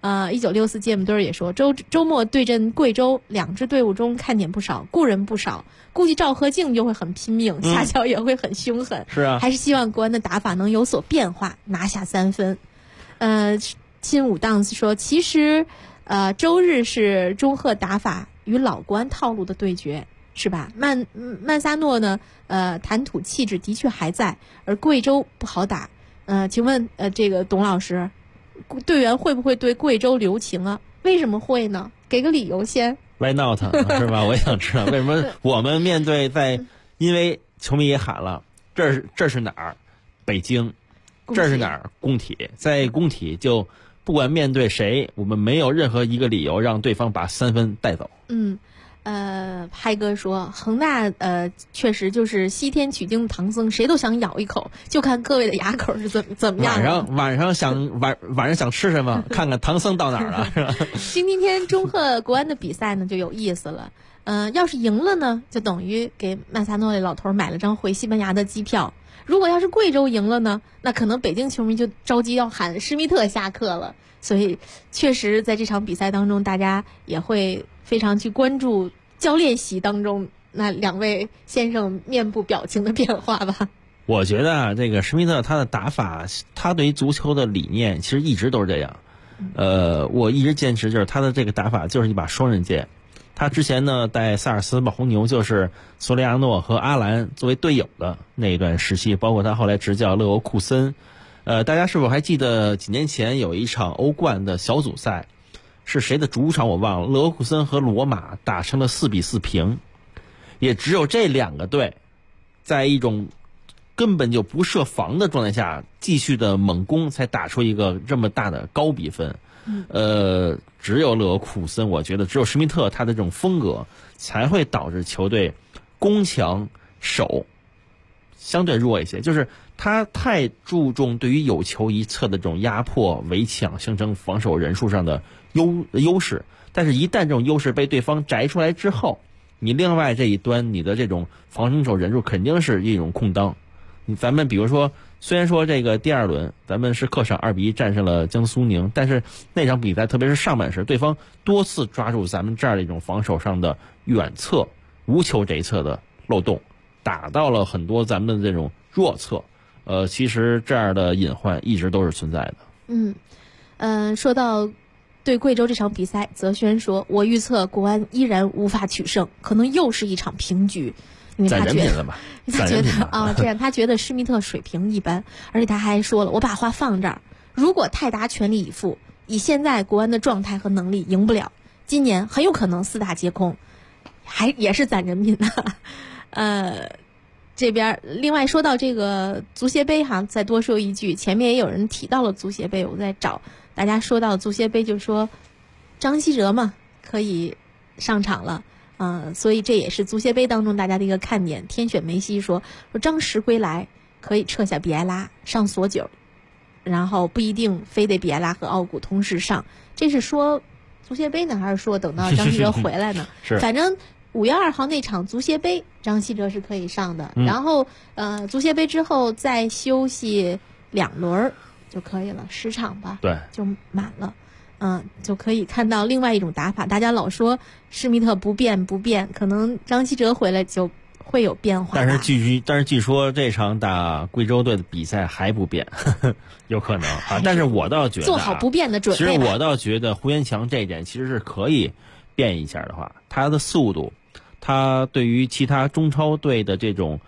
，1964节目墩儿也说，周末对阵贵州，2支队伍中看点不少，故人不少，估计赵和静就会很拼命，下脚也会很凶狠。 是啊， 还是希望国安的打法能有所变化，拿下3分。亲武当说，其实周日是中赫打法与老国安套路的对决，是吧？曼萨诺呢？谈吐气质的确还在，而贵州不好打。请问这个董老师，队员会不会对贵州留情啊？为什么会呢？给个理由先。 Why not 是吧？我也想知道为什么我们面对因为球迷也喊了，这是哪儿？北京，这是哪儿？工体，在工体就不管面对谁，我们没有任何一个理由让对方把3分带走。 拍哥说，恒大确实就是西天取经唐僧，谁都想咬一口，就看各位的牙口是怎么样。 晚上想吃什么？看看唐僧到哪儿了，是吧？ 今天中赫国安的比赛呢就有意思了。要是赢了呢，就等于给曼萨诺的老头买了张回西班牙的机票。如果要是贵州赢了呢，那可能北京球迷就着急要喊施密特下课了。所以确实在这场比赛当中，大家也会非常去关注教练席当中那2位先生面部表情的变化吧。 我觉得这个施密特他的打法，他对于足球的理念其实一直都是这样。我一直坚持就是他的这个打法就是一把双刃剑。他之前呢带萨尔斯堡红牛就是索里亚诺和阿兰作为队友的那一段时期，包括他后来执教勒沃库森。大家是否还记得几年前有一场欧冠的小组赛，是谁的主场我忘了，勒沃库森和罗马打成了4-4平，也只有这2个队在一种根本就不设防的状态下继续的猛攻，才打出一个这么大的高比分。只有勒沃库森，我觉得只有施密特他的这种风格才会导致球队攻强守相对弱一些，就是他太注重对于有球一侧的这种压迫围抢，形成防守人数上的优势。但是一旦这种优势被对方摘出来之后，你另外这一端你的这种防守人数肯定是一种空当。咱们比如说，虽然说这个第2轮咱们是客场2-1战胜了江苏宁，但是那场比赛特别是上半时，对方多次抓住咱们这儿的一种防守上的远侧无球这一侧的漏洞，打到了很多咱们的这种弱侧。其实这样的隐患一直都是存在的。 说到对贵州这场比赛，泽轩说，我预测国安依然无法取胜，可能又是一场平局。因为他觉得这样他觉得施密特水平一般，而且他还说了，我把话放这儿，如果泰达全力以赴，以现在国安的状态和能力赢不了，今年很有可能4大皆空，也是攒人品的。这边另外说到这个足协杯再多说一句，前面也有人提到了足协杯，我在找大家说到足协杯，就说张稀哲嘛可以上场了。所以这也是足协杯当中大家的一个看点。天选梅西说张实归来可以撤下比埃拉上索9，然后不一定非得比埃拉和奥古同时上。这是说足协杯呢，还是说等到张稀哲回来呢？ 是， 反正5月2号那场足协杯，张稀哲是可以上的。然后足协杯之后再休息2轮就可以了，10场吧， 对， 就满了。就可以看到另外一种打法。大家老说施密特不变，可能张稀哲回来就会有变化。 但是据说这场打贵州队的比赛还不变，有可能啊。但是我倒觉得做好不变的准备。 其实我倒觉得胡元强这一点其实是可以变一下的话，他的速度，他对于其他中超队对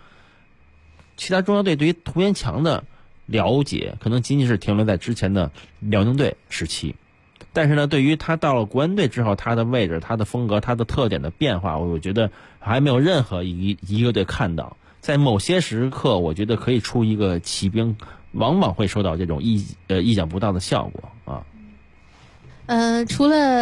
于胡元强的了解，可能仅仅是停留在之前的辽宁队时期。但是呢，对于他到了国安队之后，他的位置、他的风格、他的特点的变化，我觉得还没有任何一个队看到。在某些时刻，我觉得可以出一个骑兵，往往会收到这种意想不到的效果啊。 除了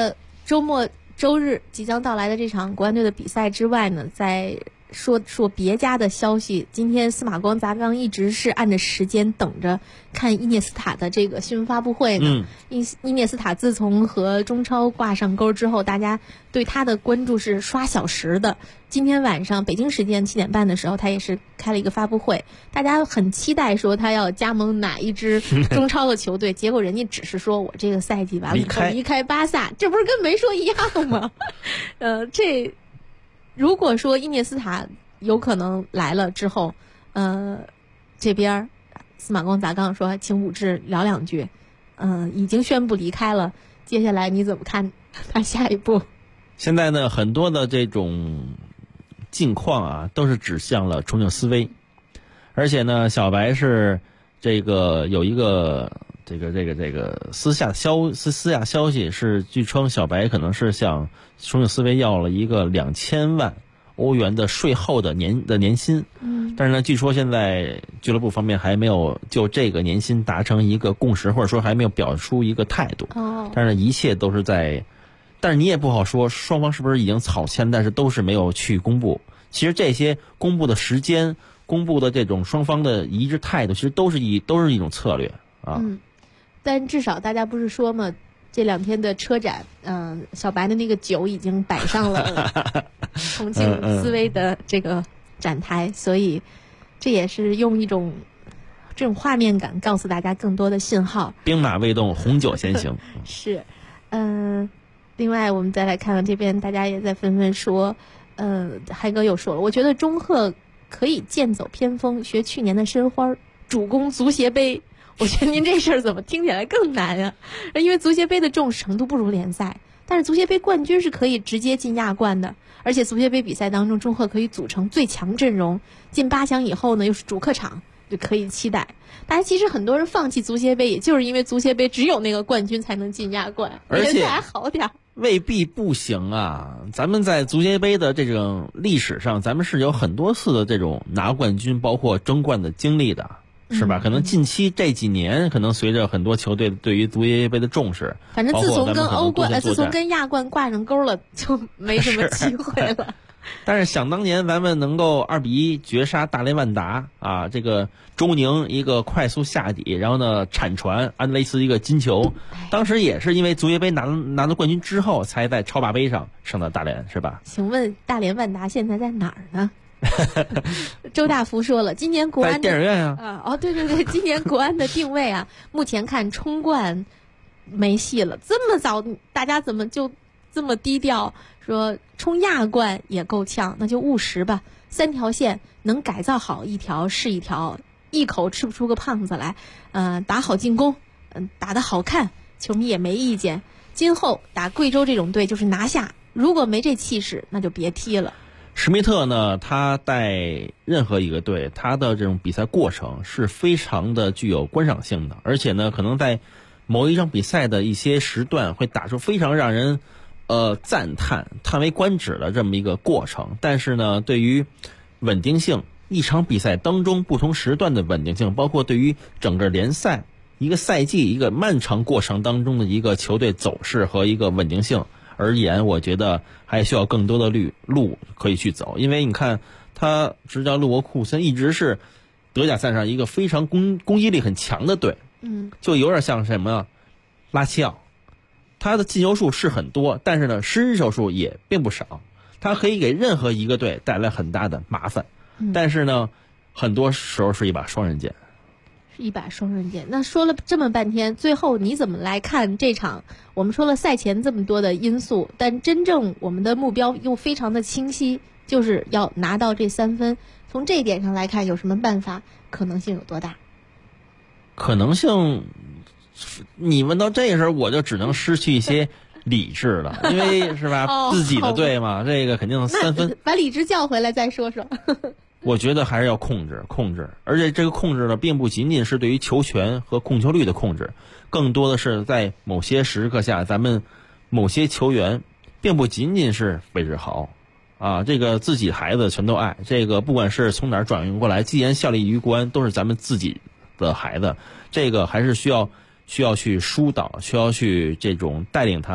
周末周日即将到来的这场国安队的比赛之外呢，在说别家的消息，今天司马光砸缸一直是按着时间等着看伊涅斯塔的这个新闻发布会呢。伊涅斯塔自从和中超挂上钩之后，大家对他的关注是刷小时的。今天晚上北京时间7点半的时候，他也是开了一个发布会，大家很期待说他要加盟哪一支中超的球队，结果人家只是说我这个赛季完了以后离开巴萨，这不是跟没说一样吗？这如果说伊涅斯塔有可能来了之后，这边司马光砸缸说请武志聊两句，已经宣布离开了，接下来你怎么看他下一步？ 现在呢，很多的这种境况啊，都是指向了重庆斯威，而且呢，小白是这个有一个这个私下消息是，据称小白可能是向重庆斯威要了一个2000万欧元的税后的年薪。但是呢，据说现在俱乐部方面还没有就这个年薪达成一个共识，或者说还没有表出一个态度。但是呢，一切都是在，但是你也不好说双方是不是已经草签，但是都是没有去公布。其实这些公布的时间、公布的这种双方的一致态度，其实都是一种策略啊。 但至少大家不是说嘛，这2天的车展，小白的那个酒已经摆上了重庆斯威的这个展台，所以这也是用一种这种画面感告诉大家更多的信号。 兵马未动，红酒先行。 是，另外我们再来看看这边，大家也在纷纷说，嗨哥又说了，我觉得中赫可以剑走偏锋，学去年的申花主攻足协杯。我觉得您这事儿怎么听起来更难啊？因为足协杯的重视程度不如联赛，但是足协杯冠军是可以直接进亚冠的，而且足协杯比赛当中，中赫可以组成最强阵容，进8强以后呢，又是主客场，就可以期待。大家其实很多人放弃足协杯，也就是因为足协杯只有那个冠军才能进亚冠， 而且还好点， 未必不行啊。咱们在足协杯的这种历史上，咱们是有很多次的这种拿冠军，包括争冠的经历的。是吧？可能近期这几年，可能随着很多球队对于足协杯的重视， 反正自从跟欧冠、自从跟亚冠挂上钩了，就没什么机会了。 但是想当年，咱们能够2比1绝杀大连万达啊，这个周宁一个快速下底，然后呢铲传安德雷斯一个金球，当时也是因为足协杯拿到冠军之后，才在超霸杯上胜到大连，是吧？ 请问大连万达现在在哪儿呢？周大福说了，今年国安的在电影院啊。 对，今年国安的定位啊，目前看冲冠没戏了。这么早，大家怎么就这么低调？说冲亚冠也够呛，那就务实吧。3条线能改造好一条是一条，一口吃不出个胖子来。打好进攻，打得好看，球迷也没意见。今后打贵州这种队就是拿下，如果没这气势，那就别踢了。 施密特呢，他带任何一个队，他的这种比赛过程是非常的具有观赏性的，而且呢，可能在某一场比赛的一些时段会打出非常让人赞为观止的这么一个过程。但是呢，对于稳定性，一场比赛当中不同时段的稳定性，包括对于整个联赛一个赛季一个漫长过程当中的一个球队走势和一个稳定性而言，我觉得还需要更多的路可以去走。因为你看他执教勒沃库森一直是德甲赛上一个非常攻击力很强的队，就有点像什么拉齐奥，他的进球数是很多，但是呢失球数也并不少，他可以给任何一个队带来很大的麻烦，但是呢很多时候是一把双刃剑。 是一把双刃剑。那说了这么半天，最后你怎么来看这场？我们说了赛前这么多的因素，但真正我们的目标又非常的清晰，就是要拿到这3分。从这一点上来看，有什么办法？可能性有多大？ 可能性，你问到这个时候，我就只能失去一些理智了，因为是吧，自己的队嘛，这个肯定3分。 把理智叫回来再说说。 我觉得还是要控制，而且这个控制呢，并不仅仅是对于球权和控球率的控制，更多的是在某些时刻下，咱们某些球员并不仅仅是韦志豪啊，这个自己孩子全都爱，这个不管是从哪儿转运过来，既然效力于国安，都是咱们自己的孩子，这个还是需要去疏导，需要去这种带领他，或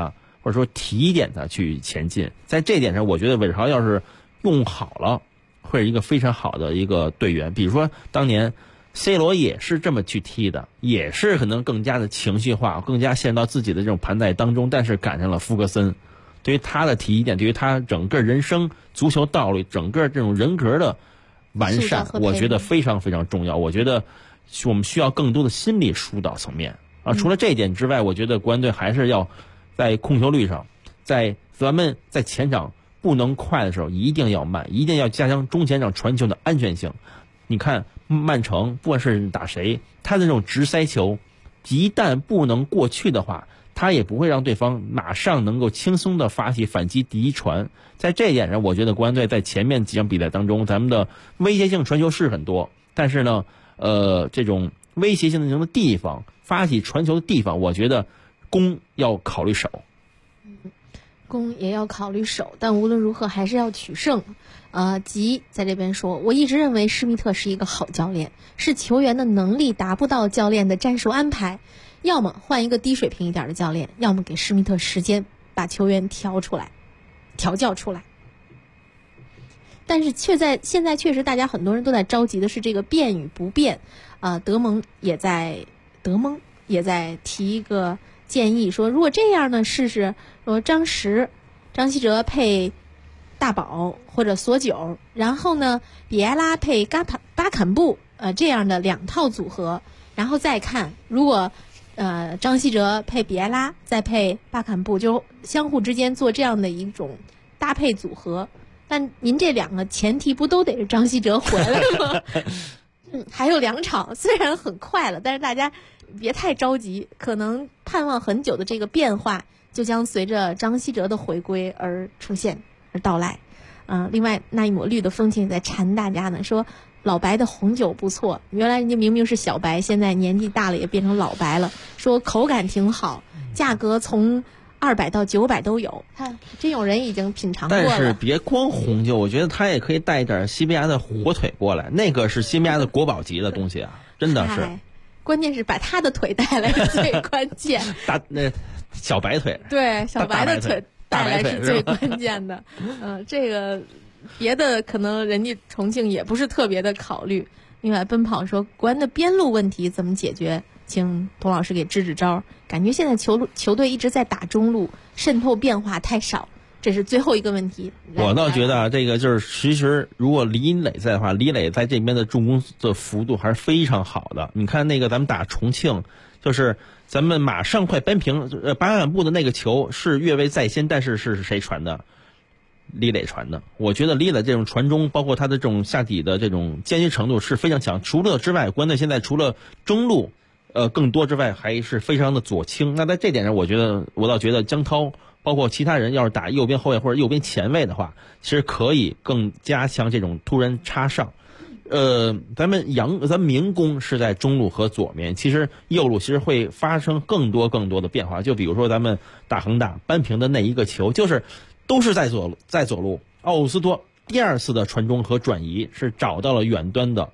或者说提点他去前进。在这点上，我觉得韦世豪要是用好了，会是一个非常好的一个队员。比如说当年 C 罗也是这么去踢的，也是可能更加的情绪化，更加陷入到自己的这种盘带当中，但是赶上了福格森，对于他的提点，对于他整个人生足球道路，整个这种人格的完善，我觉得非常非常重要。我觉得我们需要更多的心理疏导层面啊。除了这一点之外，我觉得国安队还是要在控球率上，在咱们在前场不能快的时候一定要慢，一定要加强中前场传球的安全性。你看曼城不管是打谁，他的这种直塞球一旦不能过去的话，他也不会让对方马上能够轻松的发起反击第一传。在这一点上，我觉得国安队在前面几场比赛当中，咱们的威胁性传球是很多，但是呢这种威胁性的地方，发起传球的地方，我觉得攻要考虑守， 攻也要考虑守，但无论如何还是要取胜。吉在这边说，我一直认为施密特是一个好教练，是球员的能力达不到教练的战术安排，要么换一个低水平一点的教练，要么给施密特时间把球员调教出来。但是现在确实大家很多人都在着急的是这个变与不变。德蒙也在提一个建议，说如果这样呢，试试说张稀哲配大宝或者索九，然后呢比埃拉配巴坎布这样的2套组合，然后再看如果张稀哲配比埃拉再配巴坎布，就相互之间做这样的一种搭配组合。但您这2个前提不都得是张稀哲回来吗？还有2场，虽然很快了，但是大家别太着急，可能盼望很久的这个变化就将随着张稀哲的回归而出现而到来。另外那一抹绿的风情在缠大家呢，说老白的红酒不错，原来人家明明是小白，现在年纪大了也变成老白了，说口感挺好，价格从200到900都有，看真有人已经品尝过了。 但是别光红酒，我觉得他也可以带一点西班牙的火腿过来，那个是西班牙的国宝级的东西啊，真的是。 关键是把他的腿带来是最关键。 小白腿。 对，小白的腿带来是最关键的。这个别的可能人家重庆也不是特别的考虑。另外，奔跑说国安的边路问题怎么解决？请童老师给支支招。感觉现在球队一直在打中路，渗透变化太少，这是最后一个问题。 我倒觉得这个就是，其实如果李磊在的话，李磊在这边的助攻的幅度还是非常好的。你看那个咱们打重庆，就是咱们马上快扳平巴坎布的那个球是越位在先，但是是谁传的？李磊传的。我觉得李磊这种传中，包括他的这种下底的这种坚决程度是非常强。除了之外，国安队现在除了中路更多之外，还是非常的左倾。那在这点上，我倒觉得江涛包括其他人要是打右边后卫或者右边前卫的话，其实可以更加强这种突然插上。咱们民工是在中路和左面，其实右路其实会发生更多的变化。就比如说咱们打恒大扳平的那一个球，就是都是在左路，奥鲁斯托第2次的传中和转移是找到了远端的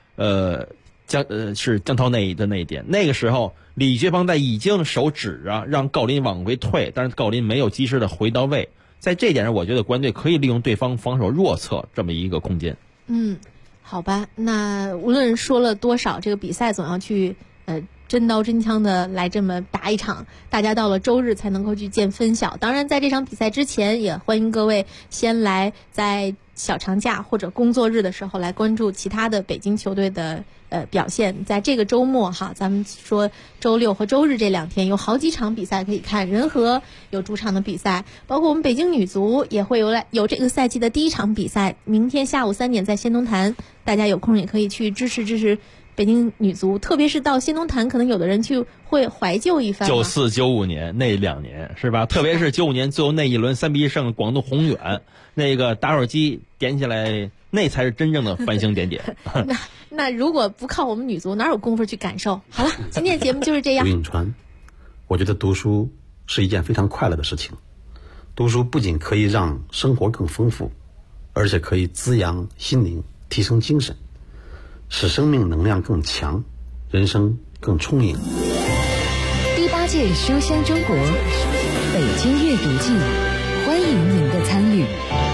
是江涛那一点。那个时候李学邦在已经手指着让郜林往回退，但是郜林没有及时的回到位。在这一点上，我觉得国安队可以利用对方防守弱侧这么一个空间。 好吧，那无论说了多少，这个比赛总要去真刀真枪的来这么打一场，大家到了周日才能够去见分晓。当然在这场比赛之前，也欢迎各位先来在小长假或者工作日的时候来关注其他的北京球队的表现。在这个周末哈，咱们说周六和周日这2天有好几场比赛可以看，仁和有主场的比赛，包括我们北京女足也会有这个赛季的第1场比赛，明天下午3点在仙农坛，大家有空也可以去支持北京女足，特别是到仙农坛，可能有的人去会怀旧一番。 94、95年那2年是吧？特别是95年最后那一轮3-1胜广东宏远，那个打火机点起来，那才是真正的繁星点点。 那如果不靠我们女足，哪有功夫去感受？好了，今天的节目就是这样。 吴颖川，我觉得读书是一件非常快乐的事情。读书不仅可以让生活更丰富，而且可以滋养心灵，提升精神，使生命能量更强，人生更充盈。 第8 8届书香中国北京阅读季，欢迎您的参与。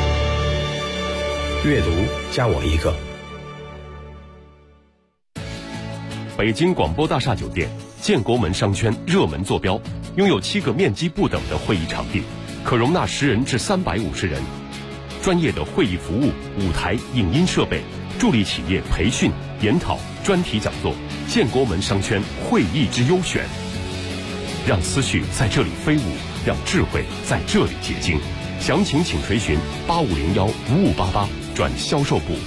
阅读加我一个。 北京广播大厦酒店建国门商圈热门坐标，拥有7个面积不等的会议场地，可容纳10人至350人。专业的会议服务、舞台、影音设备，助力企业培训、研讨、专题讲座。建国门商圈会议之优选，让思绪在这里飞舞，让智慧在这里结晶。详情请垂询8501-5588转销售部。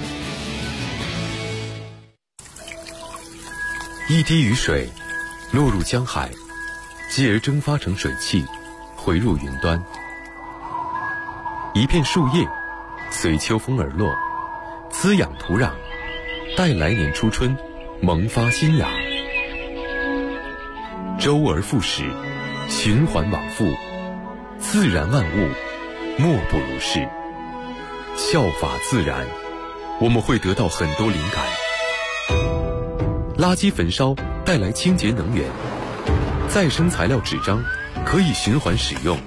一滴雨水落入江海，继而蒸发成水汽，回入云端。一片树叶随秋风而落，滋养土壤，待来年初春萌发新芽。周而复始，循环往复，自然万物莫不如是。效法自然，我们会得到很多灵感。垃圾焚烧带来清洁能源，再生材料纸张可以循环使用。